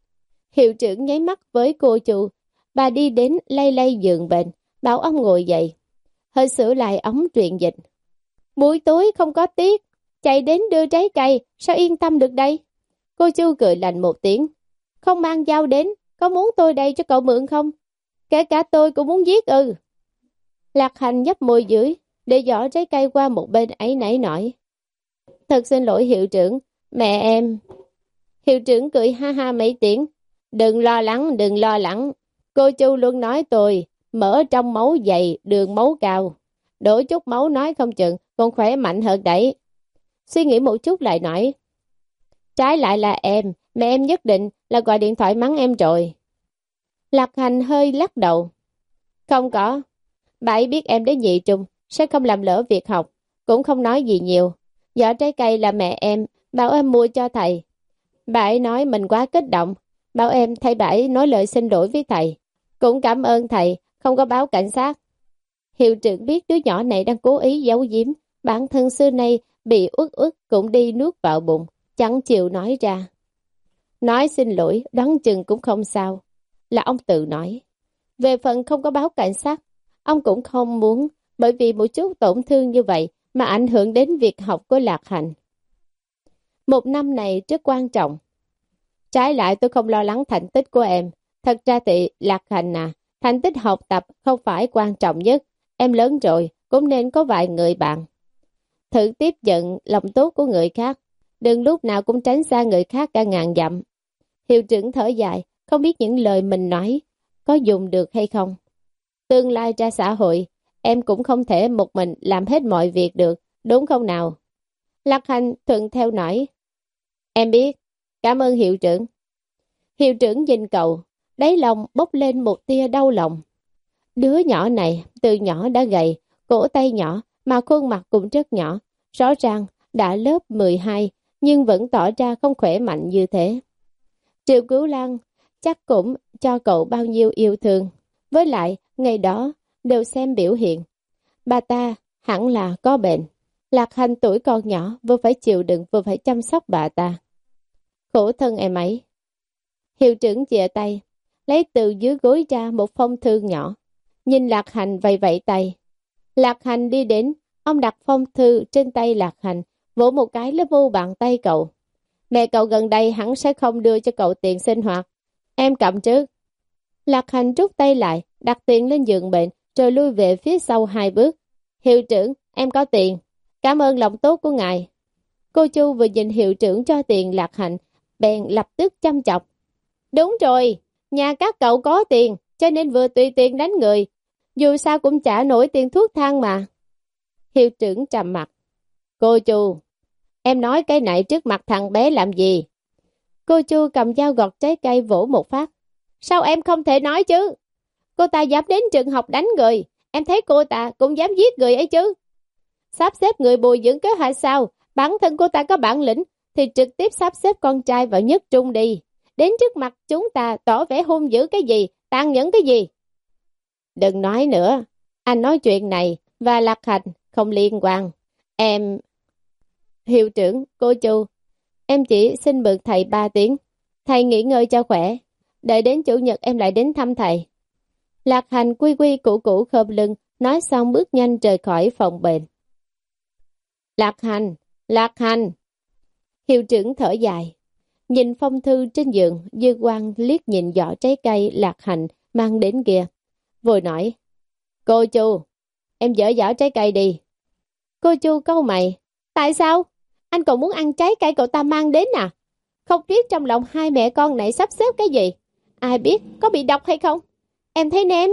Speaker 1: Hiệu trưởng nháy mắt với cô Chu, bà đi đến lay lay giường bệnh, bảo ông ngồi dậy. Hơi sửa lại ống truyền dịch. Buổi tối không có tiết, chạy đến đưa trái cây, sao yên tâm được đây? Cô Chu cười lạnh một tiếng. Không mang dao đến, có muốn tôi đây cho cậu mượn không? Kể cả tôi cũng muốn giết ư. Lạc Hành nhấp môi dưới, để giỏ trái cây qua một bên ấy nãy nổi. Thật xin lỗi hiệu trưởng, mẹ em. Hiệu trưởng cười ha ha mấy tiếng. Đừng lo lắng, đừng lo lắng. Cô Chu luôn nói tôi, mỡ trong máu dày, đường máu cao. Đổ chút máu nói không chừng, còn khỏe mạnh hơn đấy. Suy nghĩ một chút lại nói. Trái lại là em, mẹ em nhất định là gọi điện thoại mắng em rồi. Lạc Hành hơi lắc đầu. Không có. Bà ấy biết em đến nhị trung, sẽ không làm lỡ việc học, cũng không nói gì nhiều. Giỏ trái cây là mẹ em, bảo em mua cho thầy. Bà ấy nói mình quá kích động, bảo em thay bà ấy nói lời xin lỗi với thầy. Cũng cảm ơn thầy, không có báo cảnh sát. Hiệu trưởng biết đứa nhỏ này đang cố ý giấu giếm, bản thân xưa nay bị uất uất cũng đi nuốt vào bụng, chẳng chịu nói ra. Nói xin lỗi, đoán chừng cũng không sao, là ông tự nói. Về phần không có báo cảnh sát, ông cũng không muốn, bởi vì một chút tổn thương như vậy mà ảnh hưởng đến việc học của Lạc Hành. Một năm này rất quan trọng. Trái lại tôi không lo lắng thành tích của em. Thật ra thì Lạc Hành à, thành tích học tập không phải quan trọng nhất. Em lớn rồi, cũng nên có vài người bạn. Thử tiếp nhận lòng tốt của người khác. Đừng lúc nào cũng tránh xa người khác cả ngàn dặm. Hiệu trưởng thở dài, không biết những lời mình nói có dùng được hay không. Tương lai ra xã hội, em cũng không thể một mình làm hết mọi việc được, đúng không nào? Lạc Hành thuận theo nói. Em biết, cảm ơn hiệu trưởng. Hiệu trưởng nhìn cậu, đáy lòng bốc lên một tia đau lòng. Đứa nhỏ này từ nhỏ đã gầy, cổ tay nhỏ mà khuôn mặt cũng rất nhỏ, rõ ràng đã lớp mười hai nhưng vẫn tỏ ra không khỏe mạnh như thế. Triệu Cứu Lan chắc cũng cho cậu bao nhiêu yêu thương, với lại ngày đó đều xem biểu hiện. Bà ta hẳn là có bệnh. Lạc Hành tuổi còn nhỏ vừa phải chịu đựng vừa phải chăm sóc bà ta. Khổ thân em ấy. Hiệu trưởng chìa tay, lấy từ dưới gối ra một phong thư nhỏ. Nhìn Lạc Hành vẫy vẫy tay. Lạc Hành đi đến, ông đặt phong thư trên tay Lạc Hành, vỗ một cái lên mu bàn tay cậu. Mẹ cậu gần đây hẳn sẽ không đưa cho cậu tiền sinh hoạt. Em cầm trước. Lạc Hành rút tay lại, đặt tiền lên giường bệnh, rồi lui về phía sau hai bước. Hiệu trưởng, em có tiền. Cảm ơn lòng tốt của ngài. Cô Chu vừa nhìn hiệu trưởng cho tiền Lạc Hành, bèn lập tức chăm chọc. Đúng rồi, nhà các cậu có tiền, cho nên vừa tùy tiện đánh người. Dù sao cũng trả nổi tiền thuốc thang mà. Hiệu trưởng trầm mặt. Cô Chu, em nói cái này trước mặt thằng bé làm gì? Cô Chu cầm dao gọt trái cây vỗ một phát. Sao em không thể nói chứ? Cô ta dám đến trường học đánh người. Em thấy cô ta cũng dám giết người ấy chứ. Sắp xếp người bồi dưỡng kế hoạch sao? Bản thân cô ta có bản lĩnh thì trực tiếp sắp xếp con trai vào nhất trung đi. Đến trước mặt chúng ta tỏ vẻ hung dữ cái gì, tàn nhẫn cái gì? Đừng nói nữa. Anh nói chuyện này và Lạc Hành không liên quan. Em... Hiệu trưởng, cô Chu, em chỉ xin mượn thầy ba tiếng. Thầy nghỉ ngơi cho khỏe. Đợi đến chủ nhật em lại đến thăm thầy. Lạc Hành quy quy củ củ khom lưng, nói xong bước nhanh rời khỏi phòng bệnh. Lạc Hành, Lạc Hành. Hiệu trưởng thở dài. Nhìn phong thư trên giường, Dư Quang liếc nhìn giỏ trái cây Lạc Hành mang đến kia. Vội nói, cô Chu, em dỡ giỏ trái cây đi. Cô Chu cau mày, tại sao? Anh còn muốn ăn trái cây cậu ta mang đến à? Không biết trong lòng hai mẹ con này sắp xếp cái gì? Ai biết có bị độc hay không? Em thấy ném...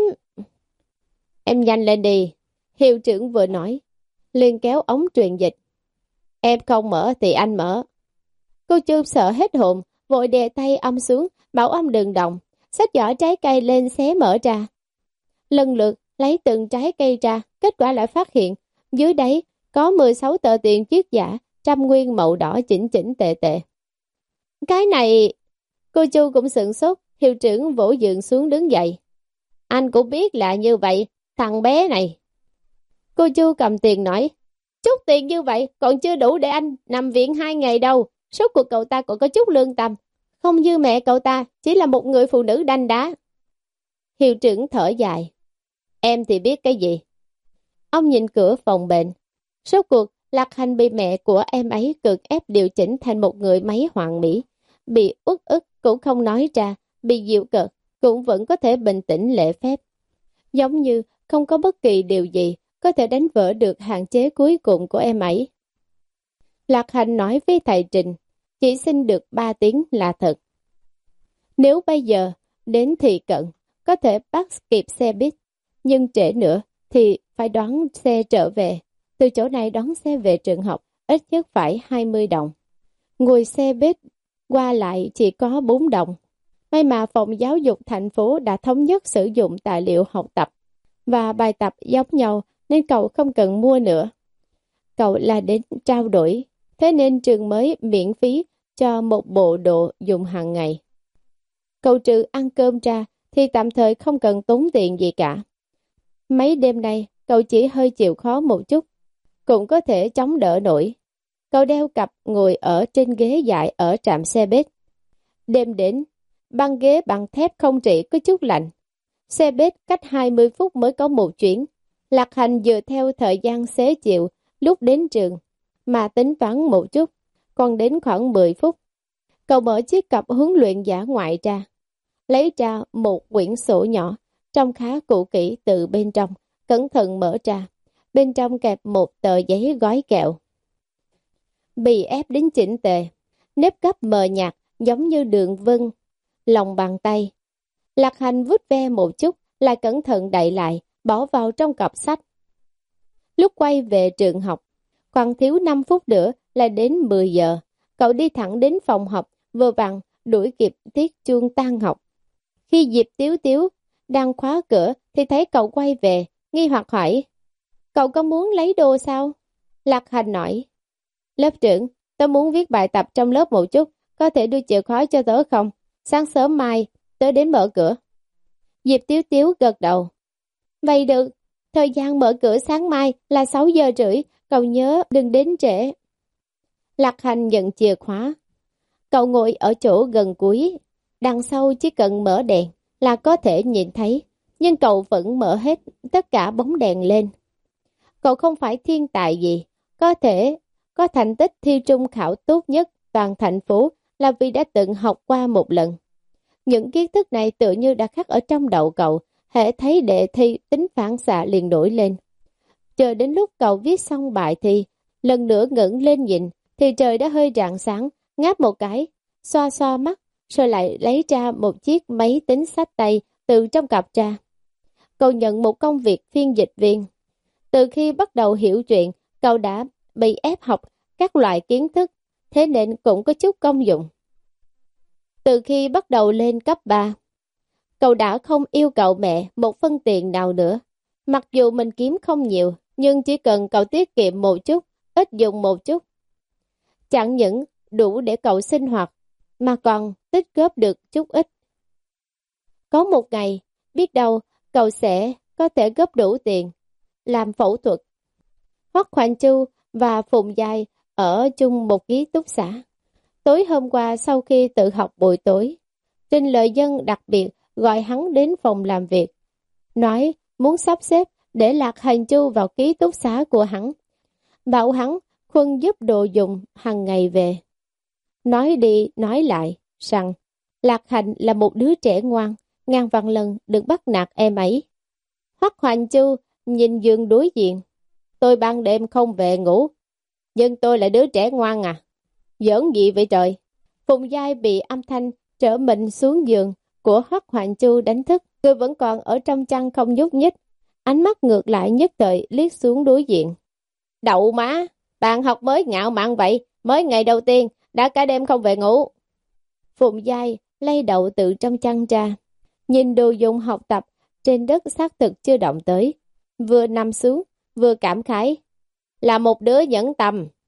Speaker 1: Em nhanh lên đi. Hiệu trưởng vừa nói, liền kéo ống truyền dịch. Em không mở thì anh mở. Cô Chu sợ hết hồn, vội đè tay âm xuống, bảo âm đừng động, xách giỏ trái cây lên xé mở ra. Lần lượt lấy từng trái cây ra, kết quả lại phát hiện, dưới đáy có mười sáu tờ tiền chiết giả, trăm nguyên màu đỏ chỉnh chỉnh tệ tệ. Cái này... Cô Chu cũng sửng sốt, hiệu trưởng vỗ giường xuống đứng dậy. Anh cũng biết là như vậy, thằng bé này. Cô Chu cầm tiền nói, chút tiền như vậy còn chưa đủ để anh nằm viện hai ngày đâu. Số của cậu ta còn có chút lương tâm. Không như mẹ cậu ta, chỉ là một người phụ nữ đanh đá. Hiệu trưởng thở dài. Em thì biết cái gì? Ông nhìn cửa phòng bệnh. Số cuộc, Lạc Hành bị mẹ của em ấy cực ép điều chỉnh thành một người máy hoàn mỹ. Bị uất ức cũng không nói ra, bị dịu cợt cũng vẫn có thể bình tĩnh lễ phép. Giống như không có bất kỳ điều gì có thể đánh vỡ được hạn chế cuối cùng của em ấy. Lạc Hành nói với thầy Trình, chỉ xin được ba tiếng là thật. Nếu bây giờ đến thị cận, có thể bắt kịp xe buýt, nhưng trễ nữa thì phải đón xe trở về. Từ chỗ này đón xe về trường học, ít nhất phải hai mươi đồng. Ngồi xe buýt qua lại chỉ có bốn đồng. May mà phòng giáo dục thành phố đã thống nhất sử dụng tài liệu học tập và bài tập giống nhau nên cậu không cần mua nữa. Cậu là đến trao đổi, thế nên trường mới miễn phí cho một bộ đồ dùng hàng ngày. Cậu trừ ăn cơm ra thì tạm thời không cần tốn tiền gì cả. Mấy đêm nay, cậu chỉ hơi chịu khó một chút, cũng có thể chống đỡ nổi. Cậu đeo cặp ngồi ở trên ghế dài ở trạm xe buýt. Đêm đến, băng ghế bằng thép không chỉ có chút lạnh. Xe buýt cách hai mươi phút mới có một chuyến. Lạc Hành dựa theo thời gian xế chiều lúc đến trường, mà tính toán một chút, còn đến khoảng mười phút. Cậu mở chiếc cặp huấn luyện giả ngoại ra, lấy ra một quyển sổ nhỏ, trông khá cũ kỹ từ bên trong, cẩn thận mở ra. Bên trong kẹp một tờ giấy gói kẹo. Bị ép đến chỉnh tề, nếp gấp mờ nhạt giống như đường vân, lòng bàn tay. Lạc Hành vút ve một chút, lại cẩn thận đậy lại, bỏ vào trong cặp sách. Lúc quay về trường học, còn thiếu năm phút nữa là đến mười giờ. Cậu đi thẳng đến phòng học, vừa vặn đuổi kịp tiết chuông tan học. Khi Diệp Tiếu Tiếu đang khóa cửa thì thấy cậu quay về, nghi hoặc hỏi: Cậu có muốn lấy đồ sao? Lạc Hành nói: Lớp trưởng, tớ muốn viết bài tập trong lớp một chút, có thể đưa chìa khóa cho tớ không? Sáng sớm mai, tớ đến mở cửa. Diệp Tiếu Tiếu gật đầu. Vậy được, thời gian mở cửa sáng mai là sáu giờ rưỡi, cậu nhớ đừng đến trễ. Lạc Hành nhận chìa khóa. Cậu ngồi ở chỗ gần cuối, đằng sau chỉ cần mở đèn là có thể nhìn thấy, nhưng cậu vẫn mở hết tất cả bóng đèn lên. Cậu không phải thiên tài gì, có thể có thành tích thi trung khảo tốt nhất toàn thành phố là vì đã từng học qua một lần. Những kiến thức này tự như đã khắc ở trong đầu cậu, hễ thấy đề thi tính phản xạ liền nổi lên. Chờ đến lúc cậu viết xong bài thi, lần nữa ngẩng lên nhìn, thì trời đã hơi rạng sáng, ngáp một cái, xoa xoa mắt, rồi lại lấy ra một chiếc máy tính xách tay từ trong cặp ra. Cậu nhận một công việc phiên dịch viên. Từ khi bắt đầu hiểu chuyện, cậu đã bị ép học các loại kiến thức, thế nên cũng có chút công dụng. Từ khi bắt đầu lên cấp ba, cậu đã không yêu cầu mẹ một phân tiền nào nữa. Mặc dù mình kiếm không nhiều, nhưng chỉ cần cậu tiết kiệm một chút, ít dùng một chút, chẳng những đủ để cậu sinh hoạt, mà còn tích góp được chút ít. Có một ngày, biết đâu cậu sẽ có thể góp đủ tiền làm phẫu thuật. Hoắc Hoành Chu và Phùng Giai ở chung một ký túc xá. Tối hôm qua sau khi tự học buổi tối, Trình Lợi Dân đặc biệt gọi hắn đến phòng làm việc, nói muốn sắp xếp để Lạc Hành Chu vào ký túc xá của hắn, bảo hắn khuân giúp đồ dùng hàng ngày về. Nói đi nói lại rằng Lạc Hành là một đứa trẻ ngoan, ngàn vạn lần đừng bắt nạt em ấy. Hoắc Hoành Chu nhìn giường đối diện: Tôi ban đêm không về ngủ, nhưng tôi là đứa trẻ ngoan à? Giỡn gì vậy trời? Phùng Giai bị âm thanh trở mình xuống giường của Hoắc Hoành Chu đánh thức. Người vẫn còn ở trong chăn không nhúc nhích, ánh mắt ngược lại nhất thời liếc xuống đối diện. Đậu má, bạn học mới ngạo mạn vậy, mới ngày đầu tiên đã cả đêm không về ngủ. Phùng Giai lay đầu từ trong chăn ra, nhìn đồ dùng học tập trên đất xác thực chưa động tới, vừa nằm xuống vừa cảm khái: là một đứa nhẫn tâm.